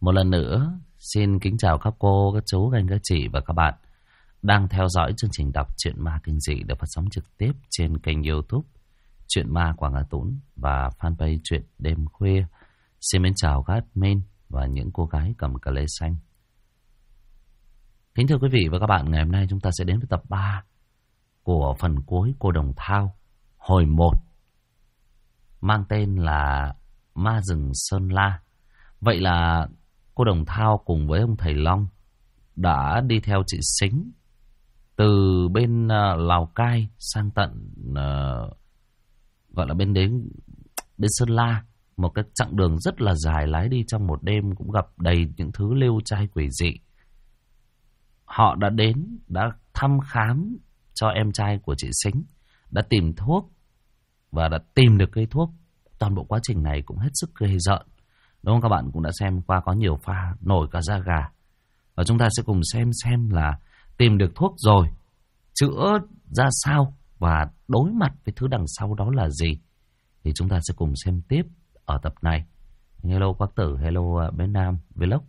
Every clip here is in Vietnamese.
Một lần nữa, xin kính chào các cô, các chú, các anh, các chị và các bạn đang theo dõi chương trình đọc truyện ma kinh dị được phát sóng trực tiếp trên kênh YouTube Truyện Ma Quảng Hà Tũng và fanpage Truyện Đêm Khuya. Xin mến chào các admin và những cô gái cầm cờ lê xanh. Kính thưa quý vị và các bạn, ngày hôm nay chúng ta sẽ đến với tập 3 của phần cuối Cô Đồng Thao hồi 1 mang tên là Ma Rừng Sơn La. Vậy là cô Đồng Thao cùng với ông thầy Long đã đi theo chị Sính từ bên Lào Cai sang tận gọi là bên đến Sơn La. Một cái chặng đường rất là dài, lái đi trong một đêm cũng gặp đầy những thứ liêu trai quỷ dị. Họ đã đến, đã thăm khám cho em trai của chị Sính, đã tìm thuốc và đã tìm được cây thuốc. Toàn bộ quá trình này cũng hết sức ghê rợn. Đúng không? Các bạn cũng đã xem qua, có nhiều pha nổi cả da gà. Và chúng ta sẽ cùng xem là tìm được thuốc rồi, chữa ra sao và đối mặt với thứ đằng sau đó là gì. Thì chúng ta sẽ cùng xem tiếp ở tập này. Hello Quác Tử, hello Bé Nam Vlog.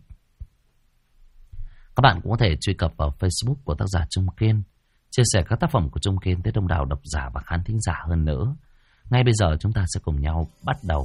Các bạn cũng có thể truy cập vào Facebook của tác giả Trung Kiên, chia sẻ các tác phẩm của Trung Kiên tới đông đảo độc giả và khán thính giả hơn nữa. Ngay bây giờ chúng ta sẽ cùng nhau bắt đầu.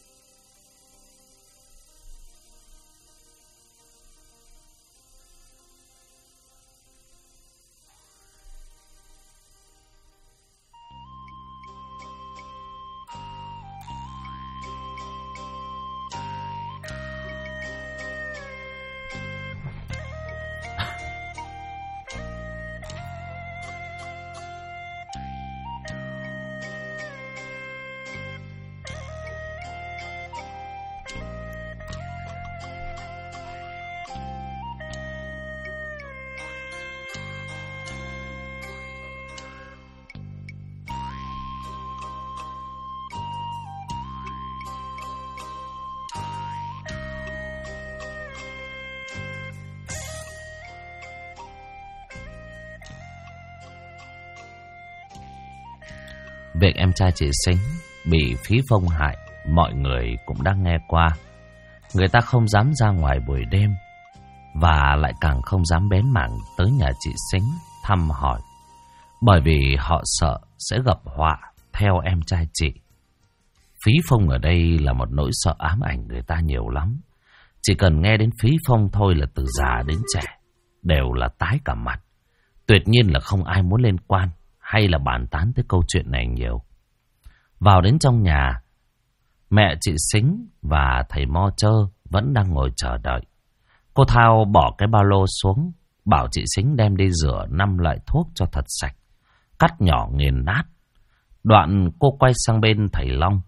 Việc em trai chị Sính bị Phí Phong hại, mọi người cũng đang nghe qua. Người ta không dám ra ngoài buổi đêm, và lại càng không dám bén mảng tới nhà chị Sính thăm hỏi, bởi vì họ sợ sẽ gặp họa theo em trai chị. Phí Phong ở đây là một nỗi sợ ám ảnh người ta nhiều lắm. Chỉ cần nghe đến Phí Phong thôi là từ già đến trẻ đều là tái cả mặt. Tuyệt nhiên là không ai muốn lên quan hay là bàn tán tới câu chuyện này nhiều. Vào đến trong nhà, mẹ chị Sính và thầy Mo Chơ vẫn đang ngồi chờ đợi. Cô Thao bỏ cái ba lô xuống, bảo chị Sính đem đi rửa 5 loại thuốc cho thật sạch, cắt nhỏ nghiền nát. Đoạn cô quay sang bên thầy Long.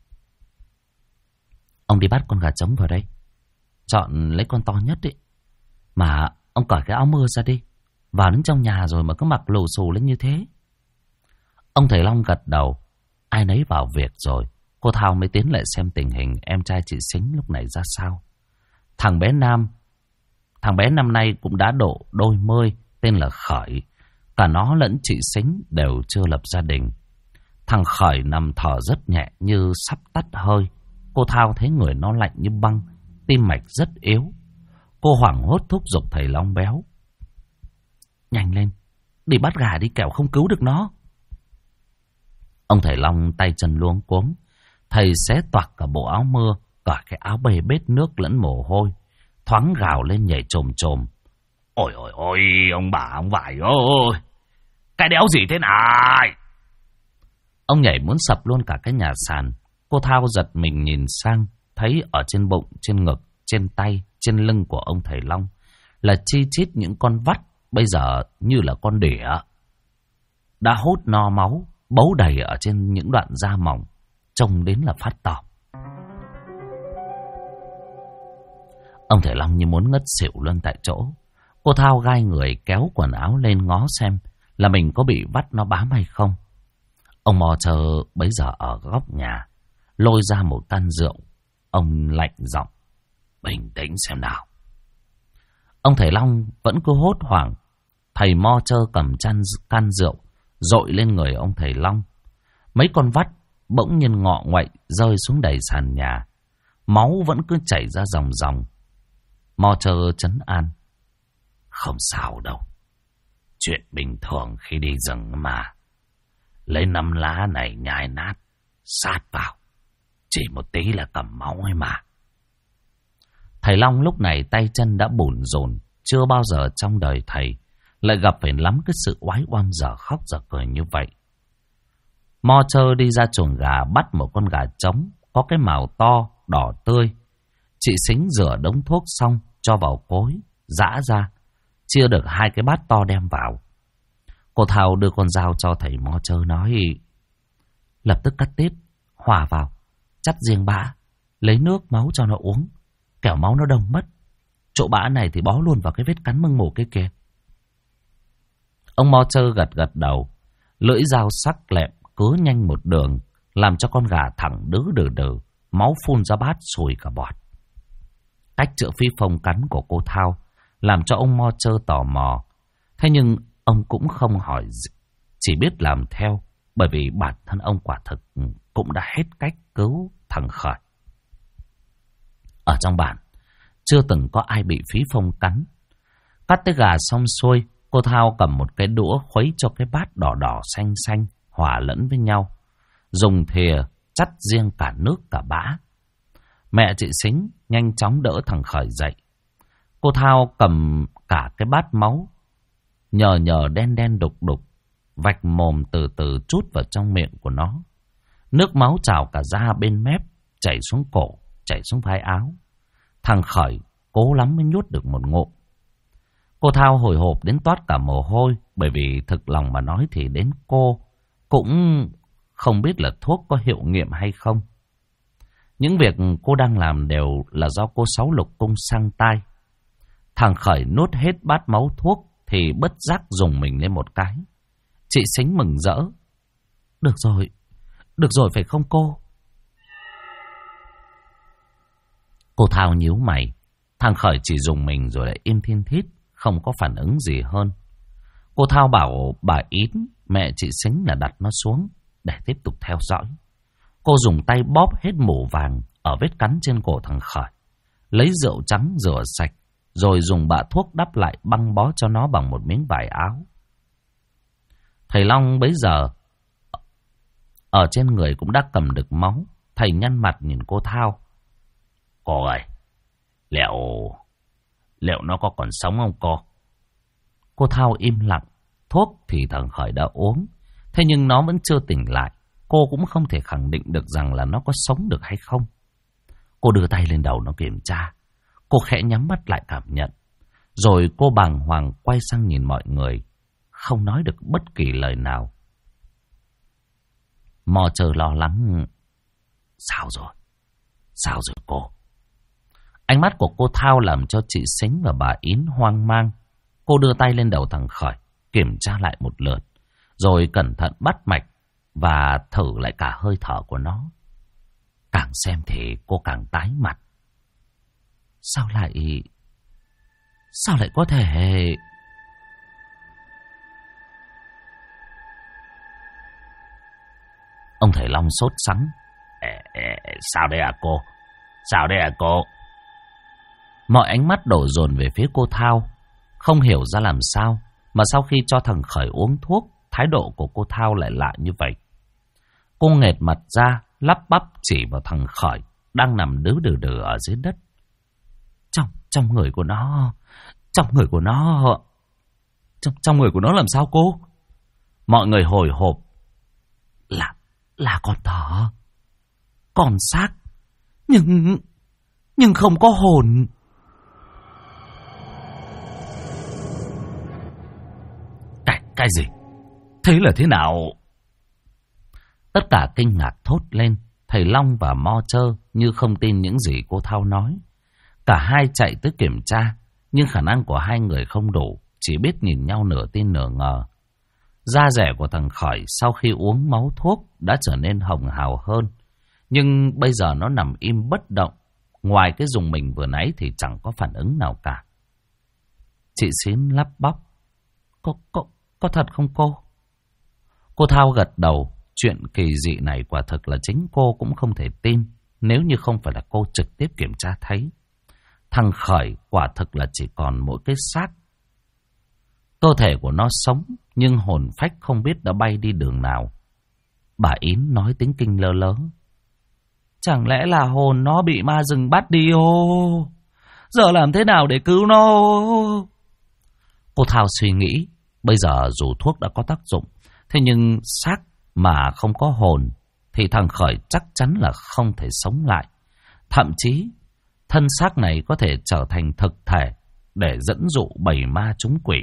Ông đi bắt con gà trống vào đây, chọn lấy con to nhất đi. Mà ông cởi cái áo mưa ra đi, vào đến trong nhà rồi mà cứ mặc lù xù lên như thế. Ông thầy Long gật đầu. Ai nấy vào việc rồi, cô Thao mới tiến lại xem tình hình em trai chị Sính lúc này ra sao. Thằng bé năm nay cũng đã độ đôi mươi, tên là Khởi. Cả nó lẫn chị Sính đều chưa lập gia đình. Thằng Khởi nằm thở rất nhẹ như sắp tắt hơi. Cô Thao thấy người nó lạnh như băng, tim mạch rất yếu. Cô hoảng hốt thúc giục thầy Long béo. Nhanh lên, đi bắt gà đi, kẻo không cứu được nó. Ông thầy Long tay chân luống cuống. Thầy xé toạc cả bộ áo mưa, cả cái áo bê bết nước lẫn mồ hôi, thoáng gào lên nhảy chồm chồm. Ôi ôi ôi, ông bà ông vải ơi, cái đéo gì thế này? Ông nhảy muốn sập luôn cả cái nhà sàn. Cô Thao giật mình nhìn sang, thấy ở trên bụng, trên ngực, trên tay, trên lưng của ông thầy Long là chi chít những con vắt, bây giờ như là con đỉa, đã hút no máu, bấu đầy ở trên những đoạn da mỏng, trông đến là phát tỏ. Ông thầy Long như muốn ngất xỉu luôn tại chỗ. Cô Thao gai người kéo quần áo lên ngó xem là mình có bị vắt nó bám hay không. Ông Mò Chờ bấy giờ ở góc nhà, lôi ra một can rượu. Ông lạnh giọng. Bình tĩnh xem nào. Ông thầy Long vẫn cứ hốt hoảng. Thầy Mo Chơ cầm can rượu dội lên người ông thầy Long. Mấy con vắt bỗng nhiên ngọ nguậy rơi xuống đầy sàn nhà. Máu vẫn cứ chảy ra ròng ròng. Mo Trơ trấn an. Không sao đâu. Chuyện bình thường khi đi rừng mà. Lấy 5 lá này nhai nát, sát vào. Chỉ một tí là cầm máu ấy mà. Thầy Long lúc này tay chân đã bủn rộn. Chưa bao giờ trong đời thầy lại gặp phải lắm cái sự oái oăm dở khóc dở cười như vậy. Mo Trơ đi ra chuồng gà bắt một con gà trống có cái mào to, đỏ tươi. Chị Sính rửa đống thuốc xong cho vào cối, giã ra, chia được 2 cái bát to đem vào. Cô Thao đưa con dao cho thầy Mo Trơ nói: lập tức cắt tiết, hòa vào, chắt riêng bã, lấy nước máu cho nó uống, kẻo máu nó đông mất. Chỗ bã này thì bó luôn vào cái vết cắn mưng mủ kia kìa. Ông Mo Trơ gật gật đầu, lưỡi dao sắc lẹm cứa nhanh một đường, làm cho con gà thẳng đứ đừ, máu phun ra bát sùi cả bọt. Cách chữa phi phong cắn của cô Thao làm cho ông Mo Trơ tò mò. Thế nhưng ông cũng không hỏi gì, chỉ biết làm theo, bởi vì bản thân ông quả thực cũng đã hết cách cứu thằng Khởi. Ở trong bản chưa từng có ai bị phí phong cắn. Cắt tới gà xong xuôi, cô Thao cầm một cái đũa khuấy cho cái bát đỏ đỏ xanh xanh hòa lẫn với nhau, dùng thìa chắt riêng cả nước cả bã. Mẹ chị Sính nhanh chóng đỡ thằng Khởi dậy. Cô Thao cầm cả cái bát máu nhờ đen đen đục đục, vạch mồm từ từ trút vào trong miệng của nó. Nước máu trào cả ra bên mép, chảy xuống cổ, chảy xuống vai áo. Thằng Khởi cố lắm mới nhốt được một ngụm. Cô Thao hồi hộp đến toát cả mồ hôi, bởi vì thực lòng mà nói thì đến cô cũng không biết là thuốc có hiệu nghiệm hay không. Những việc cô đang làm đều là do cô Sáu Lục Cung sang tai. Thằng Khởi nuốt hết bát máu thuốc thì bất giác dùng mình lên một cái. Chị Sính mừng rỡ. Được rồi phải không cô? Cô Thao nhíu mày. Thằng Khởi chỉ dùng mình rồi lại im thiên thít, không có phản ứng gì hơn. Cô Thao bảo bà Ín, mẹ chị Sính là đặt nó xuống để tiếp tục theo dõi. Cô dùng tay bóp hết mủ vàng ở vết cắn trên cổ thằng Khởi, lấy rượu trắng rửa sạch, rồi dùng bạ thuốc đắp lại, băng bó cho nó bằng một miếng vải áo. Thầy Long bấy giờ ở trên người cũng đã cầm được máu. Thầy nhăn mặt nhìn cô Thao. Cô ơi, liệu nó có còn sống không cô? Cô Thao im lặng. Thuốc thì thằng Khởi đã uống, thế nhưng nó vẫn chưa tỉnh lại. Cô cũng không thể khẳng định được rằng là nó có sống được hay không. Cô đưa tay lên đầu nó kiểm tra. Cô khẽ nhắm mắt lại cảm nhận. Rồi cô bàng hoàng quay sang nhìn mọi người, không nói được bất kỳ lời nào. Mo Trơ lo lắng. Sao rồi cô? Ánh mắt của cô Thao làm cho chị Sính và bà Ín hoang mang. Cô đưa tay lên đầu thằng Khởi, kiểm tra lại một lượt, rồi cẩn thận bắt mạch và thử lại cả hơi thở của nó. Càng xem thì cô càng tái mặt. Sao lại có thể... Ông thầy Long sốt sắng. Sao đây à cô? Mọi ánh mắt đổ dồn về phía cô Thao. Không hiểu ra làm sao mà sau khi cho thằng Khởi uống thuốc, thái độ của cô Thao lại lạ như vậy. Cô nghệt mặt ra, lắp bắp chỉ vào thằng Khởi đang nằm đứ đừ ở dưới đất. Trong người của nó làm sao cô? Mọi người hồi hộp. Là còn thở, còn xác, nhưng không có hồn. Cái gì? Thế là thế nào? Tất cả kinh ngạc thốt lên. Thầy Long và Mo Trơ như không tin những gì cô Thao nói. Cả hai chạy tới kiểm tra, nhưng khả năng của hai người không đủ, chỉ biết nhìn nhau nửa tin nửa ngờ. Da rẻ của thằng Khởi sau khi uống máu thuốc đã trở nên hồng hào hơn, nhưng bây giờ nó nằm im bất động. Ngoài cái dùng mình vừa nãy thì chẳng có phản ứng nào cả. Chị Sín lắp bắp. Có thật không cô? Cô Thao gật đầu. Chuyện kỳ dị này quả thực là chính cô cũng không thể tin, nếu như không phải là cô trực tiếp kiểm tra thấy. Thằng Khởi quả thực là chỉ còn mỗi cái xác. Cơ thể của nó sống, nhưng hồn phách không biết đã bay đi đường nào. Bà Yến nói tiếng kinh lơ lớ. Chẳng lẽ là hồn nó bị ma rừng bắt đi ô? Giờ làm thế nào để cứu nó? Cô Thao suy nghĩ, bây giờ dù thuốc đã có tác dụng, thế nhưng xác mà không có hồn thì thằng Khởi chắc chắn là không thể sống lại. Thậm chí thân xác này có thể trở thành thực thể để dẫn dụ bầy ma trúng quỷ.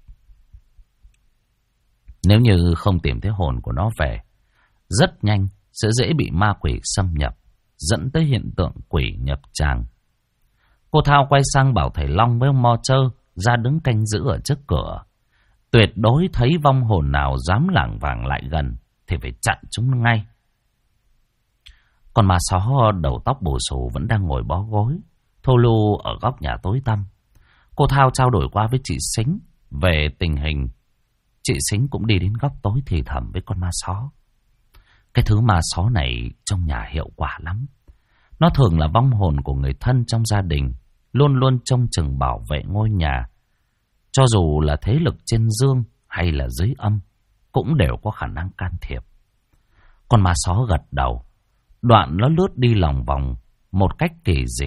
Nếu như không tìm thấy hồn của nó về, rất nhanh sẽ dễ bị ma quỷ xâm nhập, dẫn tới hiện tượng quỷ nhập tràng. Cô Thao quay sang bảo thầy Long với ông Mo Chơ ra đứng canh giữ ở trước cửa. Tuyệt đối thấy vong hồn nào dám lảng vảng lại gần thì phải chặn chúng ngay. Còn ma só đầu tóc bù xù vẫn đang ngồi bó gối, thô lu ở góc nhà tối tăm. Cô Thao trao đổi qua với chị Sính về tình hình. Chị Sính cũng đi đến góc tối thì thầm với con ma só. Cái thứ ma só này trong nhà hiệu quả lắm. Nó thường là vong hồn của người thân trong gia đình, luôn luôn trông chừng bảo vệ ngôi nhà. Cho dù là thế lực trên dương hay là dưới âm, cũng đều có khả năng can thiệp. Con ma só gật đầu, đoạn nó lướt đi lòng vòng một cách kỳ dị.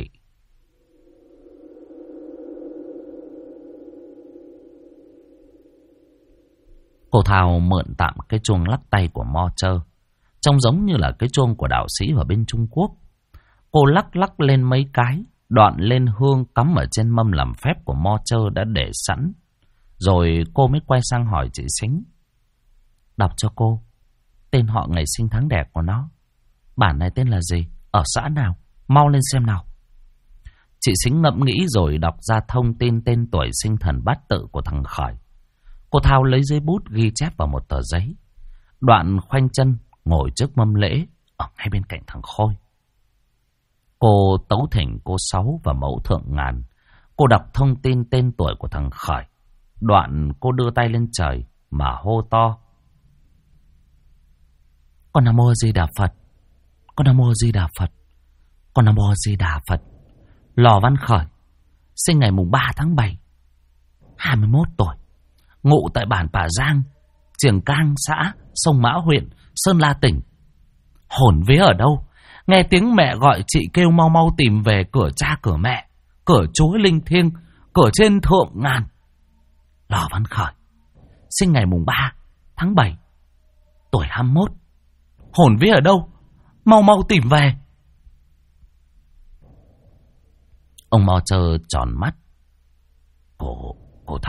Cô Thao mượn tạm cái chuông lắc tay của Mo Chơ, trông giống như là cái chuông của đạo sĩ ở bên Trung Quốc. Cô lắc lắc lên mấy cái, đoạn lên hương cắm ở trên mâm làm phép của Mo Chơ đã để sẵn. Rồi cô mới quay sang hỏi chị Sính. Đọc cho cô tên họ, ngày sinh tháng đẻ của nó. Bản này tên là gì? Ở xã nào? Mau lên xem nào. Chị Sính ngẫm nghĩ rồi đọc ra thông tin tên tuổi sinh thần bát tự của thằng Khởi. Cô Thao lấy giấy bút ghi chép vào một tờ giấy, đoạn khoanh chân ngồi trước mâm lễ ở ngay bên cạnh thằng Khôi. Cô tấu thỉnh cô Sáu và mẫu Thượng Ngàn. Cô đọc thông tin tên tuổi của thằng Khởi, đoạn cô đưa tay lên trời mà hô to. Con Nam Mô Di Đà Phật, con Nam Mô Di Đà Phật, con Nam Mô Di Đà Phật. Lò Văn Khởi, sinh ngày mùng 3 tháng 7, 21 tuổi, ngụ tại bản Pà Giang, Triềng Cang, xã Sông Mã, huyện Sơn La, tỉnh. Hồn vía ở đâu? Nghe tiếng mẹ gọi chị kêu mau mau tìm về cửa cha cửa mẹ, cửa Chúa linh thiêng, cửa trên Thượng Ngàn. Lò Văn Khởi, sinh ngày mùng 3 tháng 7, tuổi 21. Hồn vía ở đâu? Mau mau tìm về. Ông Mo Chơ tròn mắt. Cô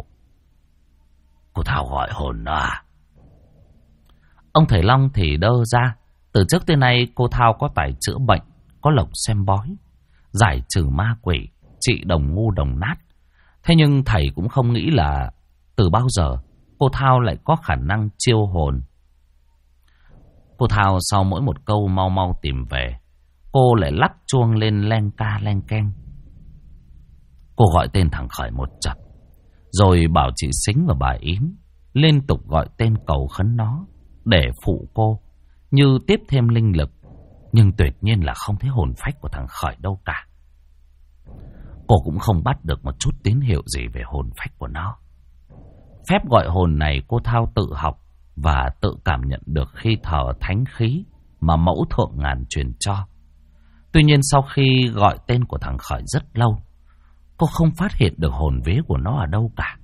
Thảo gọi hồn à? Ông thầy Long thì đơ ra. Từ trước tới nay cô Thao có tài chữa bệnh, có lộc xem bói, giải trừ ma quỷ, trị đồng ngu đồng nát. Thế nhưng thầy cũng không nghĩ là từ bao giờ cô Thao lại có khả năng chiêu hồn. Cô Thao sau mỗi một câu mau mau tìm về, cô lại lắc chuông lên len ca len keng. Cô gọi tên thằng Khởi một chập, rồi bảo chị Sính và bà Yến liên tục gọi tên cầu khấn nó để phụ cô, như tiếp thêm linh lực. Nhưng tuyệt nhiên là không thấy hồn phách của thằng Khởi đâu cả. Cô cũng không bắt được một chút tín hiệu gì về hồn phách của nó. Phép gọi hồn này cô Thao tự học và tự cảm nhận được khi thở thánh khí mà mẫu Thượng Ngàn truyền cho. Tuy nhiên sau khi gọi tên của thằng Khởi rất lâu, cô không phát hiện được hồn vía của nó ở đâu cả.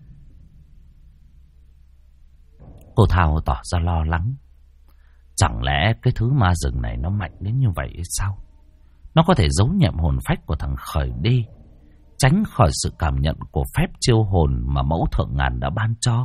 Cô Thao tỏ ra lo lắng. Chẳng lẽ cái thứ ma rừng này nó mạnh đến như vậy hay sao? Nó có thể giấu nhẹm hồn phách của thằng Khởi đi, tránh khỏi sự cảm nhận của phép chiêu hồn mà mẫu Thượng Ngàn đã ban cho.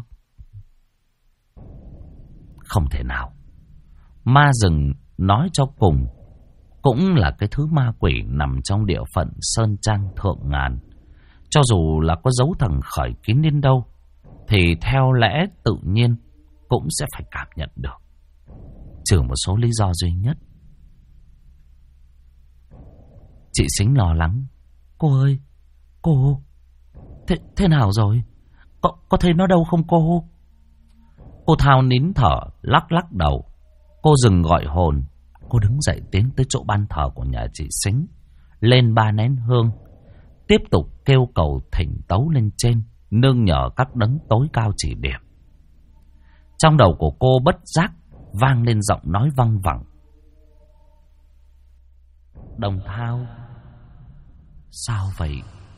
Không thể nào. Ma rừng nói cho cùng cũng là cái thứ ma quỷ nằm trong địa phận Sơn Trang Thượng Ngàn. Cho dù là có giấu thằng Khởi kín đến đâu, thì theo lẽ tự nhiên cũng sẽ phải cảm nhận được, trừ một số lý do duy nhất. Chị Sính lo lắng. Cô ơi, cô thế nào rồi? Có thấy nó đâu không cô? Cô Thao nín thở lắc lắc đầu. Cô dừng gọi hồn. Cô đứng dậy tiến tới chỗ ban thờ của nhà chị Sính, lên 3 nén hương. tiếp tục kêu cầu thỉnh tấu lên trên, nương nhờ các đấng tối cao chỉ điểm. Trong đầu của cô bất giác vang lên giọng nói văng vẳng. Đồng Thao, sao vậy?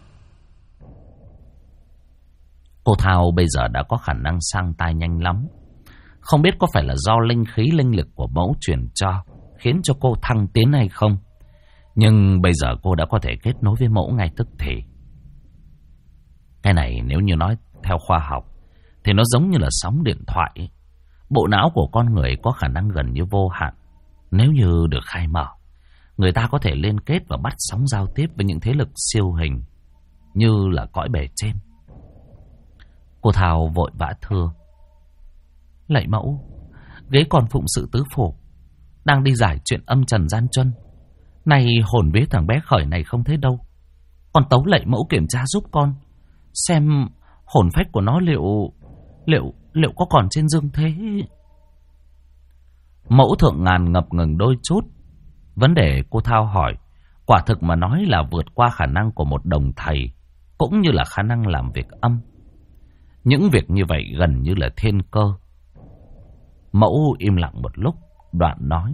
Cô Thao bây giờ đã có khả năng sang tai nhanh lắm. Không biết có phải là do linh khí linh lực của mẫu truyền cho, khiến cho cô thăng tiến hay không. Nhưng bây giờ cô đã có thể kết nối với mẫu ngay tức thì. Cái này nếu như nói theo khoa học thì nó giống như là sóng điện thoại. Bộ não của con người có khả năng gần như vô hạn. Nếu như được khai mở, người ta có thể liên kết và bắt sóng giao tiếp với những thế lực siêu hình như là cõi bề trên. Cô Thảo vội vã thưa: Lạy mẫu, ghế còn phụng sự tứ phủ, đang đi giải chuyện âm trần gian truân. Này hồn vía thằng bé Khởi này không thấy đâu. Con tấu lạy mẫu kiểm tra giúp con, xem hồn phách của nó liệu có còn trên dương thế. Mẫu Thượng Ngàn ngập ngừng đôi chút. Vấn đề cô Thao hỏi quả thực mà nói là vượt qua khả năng của một đồng thầy, cũng như là khả năng làm việc âm. Những việc như vậy gần như là thiên cơ. Mẫu im lặng một lúc, đoạn nói: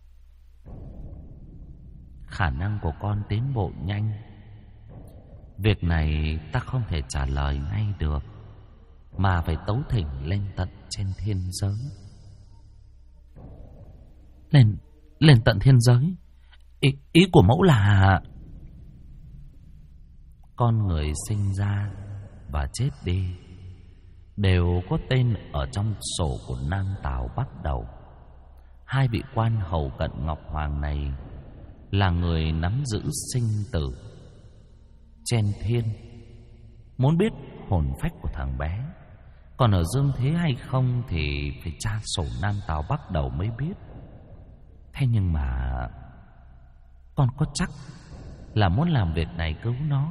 Khả năng của con tiến bộ nhanh. Việc này ta không thể trả lời ngay được, mà phải tấu thỉnh lên tận trên thiên giới. Lên tận thiên giới? Ý của mẫu là... Con người sinh ra và chết đi đều có tên ở trong sổ của Nam Tào Bắc Đầu. Hai vị quan hầu cận Ngọc Hoàng này là người nắm giữ sinh tử trên thiên. Muốn biết hồn phách của thằng bé còn ở dương thế hay không thì phải tra sổ Nam Tào Bắc Đầu mới biết. Thế nhưng mà con có chắc là muốn làm việc này cứu nó?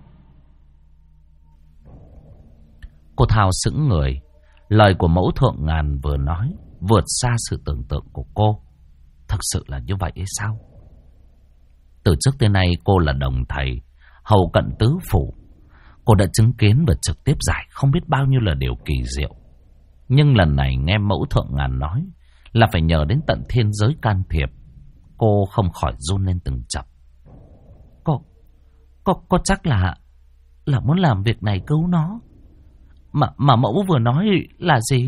Cô Thao sững người. Lời của mẫu Thượng Ngàn vừa nói vượt xa sự tưởng tượng của cô. Thực sự là như vậy hay sao? Từ trước tới nay cô là đồng thầy, hầu cận tứ phủ. Cô đã chứng kiến và trực tiếp giải không biết bao nhiêu là điều kỳ diệu. Nhưng lần này nghe mẫu Thượng Ngàn nói là phải nhờ đến tận thiên giới can thiệp, cô không khỏi run lên từng chập. Có chắc là muốn làm việc này cứu nó mà mẫu vừa nói là gì?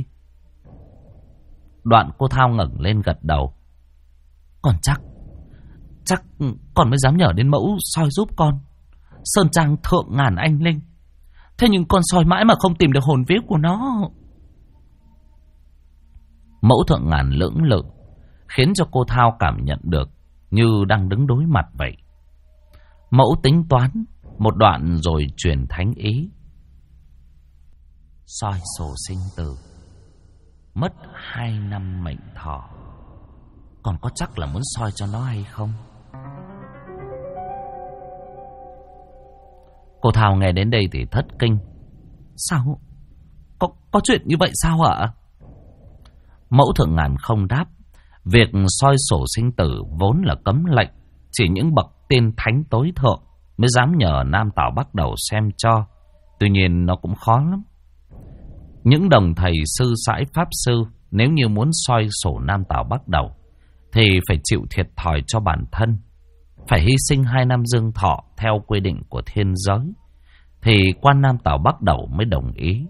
Đoạn cô Thao ngẩng lên gật đầu. Còn chắc con mới dám nhờ đến mẫu soi giúp con. Sơn trang Thượng Ngàn anh linh. Thế nhưng con soi mãi mà không tìm được hồn vía của nó. Mẫu Thượng Ngàn lưỡng lự, khiến cho cô Thao cảm nhận được như đang đứng đối mặt vậy. Mẫu tính toán một đoạn rồi truyền thánh ý. Soi sổ sinh tử, mất 2 năm mệnh thọ. Còn có chắc là muốn soi cho nó hay không? Cô Thảo nghe đến đây thì thất kinh. Sao? Có chuyện như vậy sao ạ? Mẫu Thượng Ngàn không đáp. Việc soi sổ sinh tử vốn là cấm lệnh, chỉ những bậc tiên thánh tối thượng mới dám nhờ Nam Tào Bắc Đầu xem cho. Tuy nhiên nó cũng khó lắm. Những đồng thầy sư sãi pháp sư nếu như muốn soi sổ Nam Tào Bắc Đầu thì phải chịu thiệt thòi cho bản thân, phải hy sinh 2 năm dương thọ theo quy định của thiên giới, thì quan Nam Tào Bắc Đầu mới đồng ý.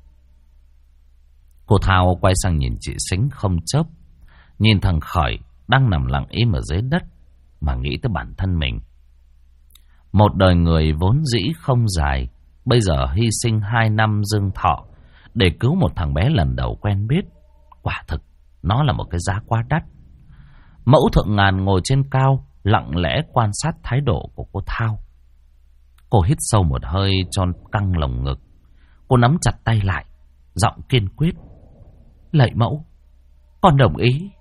Cô Thao quay sang nhìn chị Sính không chớp, nhìn thằng Khởi đang nằm lặng im ở dưới đất mà nghĩ tới bản thân mình. Một đời người vốn dĩ không dài, bây giờ hy sinh 2 năm dương thọ để cứu một thằng bé lần đầu quen biết, quả thực nó là một cái giá quá đắt. Mẫu Thượng Ngàn ngồi trên cao, lặng lẽ quan sát thái độ của cô Thao. Cô hít sâu một hơi cho căng lồng ngực. Cô nắm chặt tay lại, giọng kiên quyết. Lạy mẫu, con đồng ý.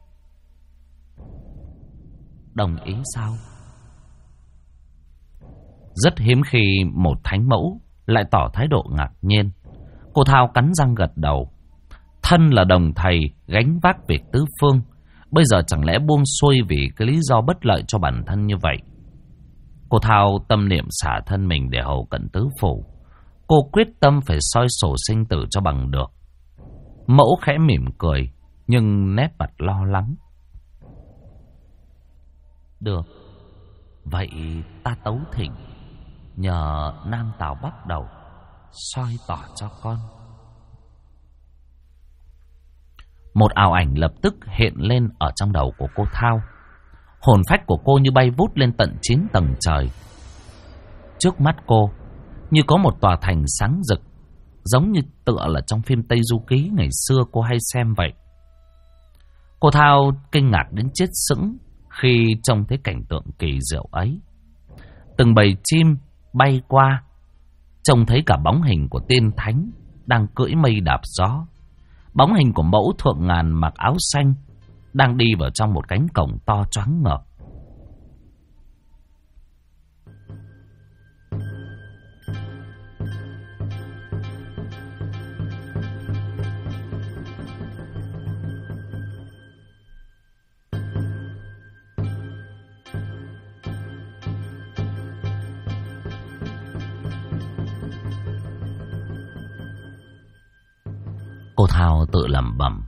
Đồng ý sao? Rất hiếm khi một thánh mẫu lại tỏ thái độ ngạc nhiên. Cô Thao cắn răng gật đầu. Thân là đồng thầy gánh vác việc tứ phương, bây giờ chẳng lẽ buông xuôi vì cái lý do bất lợi cho bản thân như vậy? Cô Thao tâm niệm xả thân mình để hầu cận tứ phủ. Cô quyết tâm phải soi sổ sinh tử cho bằng được. Mẫu khẽ mỉm cười, nhưng nét mặt lo lắng. Được, vậy ta tấu thỉnh, nhờ Nam Tào Bắc Đầu soi tỏ cho con. Một ảo ảnh lập tức hiện lên ở trong đầu của cô Thao. Hồn phách của cô như bay vút lên tận 9 tầng trời. Trước mắt cô như có một tòa thành sáng rực, giống như tựa là trong phim Tây Du Ký ngày xưa cô hay xem vậy. Cô Thao kinh ngạc đến chết sững khi trông thấy cảnh tượng kỳ diệu ấy. Từng bầy chim bay qua, trông thấy cả bóng hình của tiên thánh đang cưỡi mây đạp gió. Bóng hình của mẫu thượng ngàn mặc áo xanh đang đi vào trong một cánh cổng to choáng ngợp. Cô Thao tự lẩm bẩm,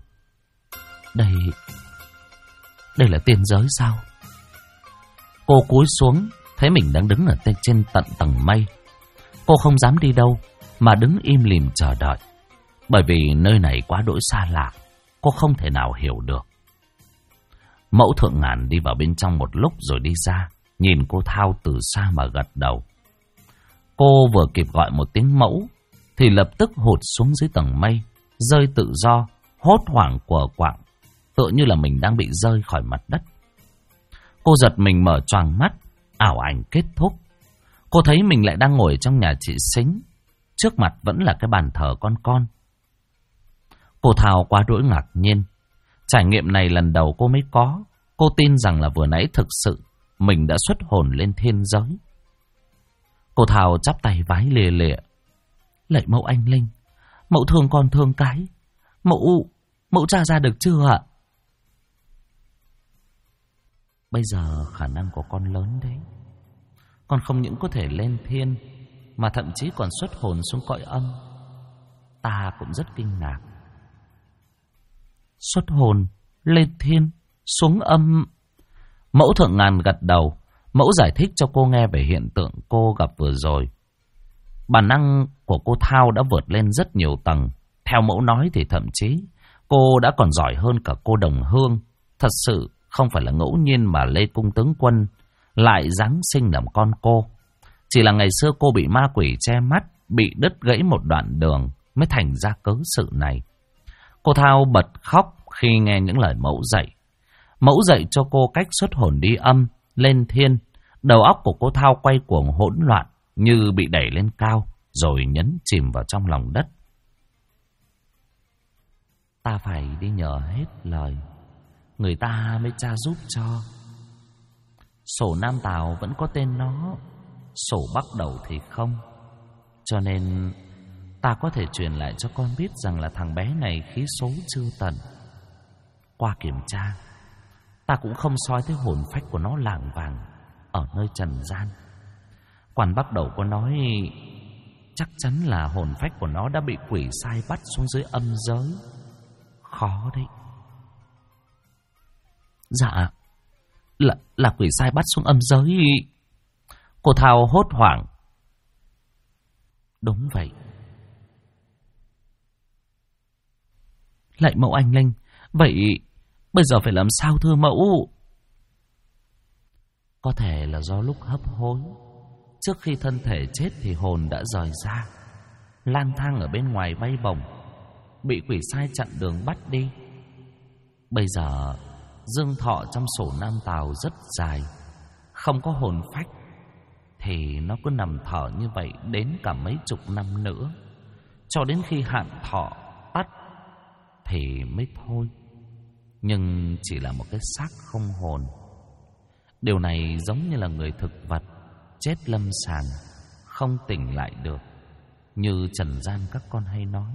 đây là tiên giới sao? Cô cúi xuống, thấy mình đang đứng ở trên tận tầng mây. Cô không dám đi đâu, mà đứng im lìm chờ đợi. Bởi vì nơi này quá đỗi xa lạ, cô không thể nào hiểu được. Mẫu thượng ngàn đi vào bên trong một lúc rồi đi ra, nhìn cô Thao từ xa mà gật đầu. Cô vừa kịp gọi một tiếng mẫu, thì lập tức hụt xuống dưới tầng mây, rơi tự do, hốt hoảng quờ quạng, tựa như là mình đang bị rơi khỏi mặt đất. Cô giật mình mở choàng mắt, ảo ảnh kết thúc. Cô thấy mình lại đang ngồi trong nhà chị Sính, trước mặt vẫn là cái bàn thờ con. Cô Thao quá đỗi ngạc nhiên. Trải nghiệm này lần đầu cô mới có. Cô tin rằng là vừa nãy thực sự mình đã xuất hồn lên thiên giới. Cô Thao chắp tay vái lìa lịa. Lạy mẫu anh linh, mẫu thương con thương cái. Mẫu tra ra được chưa ạ? Bây giờ khả năng của con lớn đấy. Con không những có thể lên thiên, mà thậm chí còn xuất hồn xuống cõi âm. Ta cũng rất kinh ngạc. Xuất hồn, lên thiên, xuống âm. Mẫu thượng ngàn gật đầu. Mẫu giải thích cho cô nghe về hiện tượng cô gặp vừa rồi. Bản năng của cô Thao đã vượt lên rất nhiều tầng. Theo mẫu nói thì thậm chí cô đã còn giỏi hơn cả cô Đồng Hương. Thật sự không phải là ngẫu nhiên mà Lê Cung tướng quân lại giáng sinh làm con cô. Chỉ là ngày xưa cô bị ma quỷ che mắt, bị đứt gãy một đoạn đường mới thành ra cớ sự này. Cô Thao bật khóc khi nghe những lời mẫu dạy. Mẫu dạy cho cô cách xuất hồn đi âm, lên thiên. Đầu óc của cô Thao quay cuồng hỗn loạn, như bị đẩy lên cao, rồi nhấn chìm vào trong lòng đất. Ta phải đi nhờ hết lời, người ta mới tra giúp cho. Sổ Nam Tào vẫn có tên nó, sổ Bắc Đầu thì không. Cho nên ta có thể truyền lại cho con biết rằng là thằng bé này khí số chưa tận. Qua kiểm tra, ta cũng không soi thấy hồn phách của nó lảng vàng ở nơi trần gian. Quan Bắc Đầu có nói chắc chắn là hồn phách của nó đã bị quỷ sai bắt xuống dưới âm giới. Khó đấy. Dạ, là quỷ sai bắt xuống âm giới. Cô Thao hốt hoảng. Đúng vậy. Lạy mẫu anh linh, vậy bây giờ phải làm sao thưa mẫu? Có thể là do lúc hấp hối, trước khi thân thể chết thì hồn đã rời ra, lang thang ở bên ngoài bay bổng, bị quỷ sai chặn đường bắt đi. Bây giờ dương thọ trong sổ Nam Tào rất dài, không có hồn phách, thì nó cứ nằm thở như vậy đến cả mấy chục năm nữa, cho đến khi hạn thọ tắt thì mới thôi. Nhưng chỉ là một cái xác không hồn. Điều này giống như là người thực vật chết lâm sàng, không tỉnh lại được, như trần gian các con hay nói.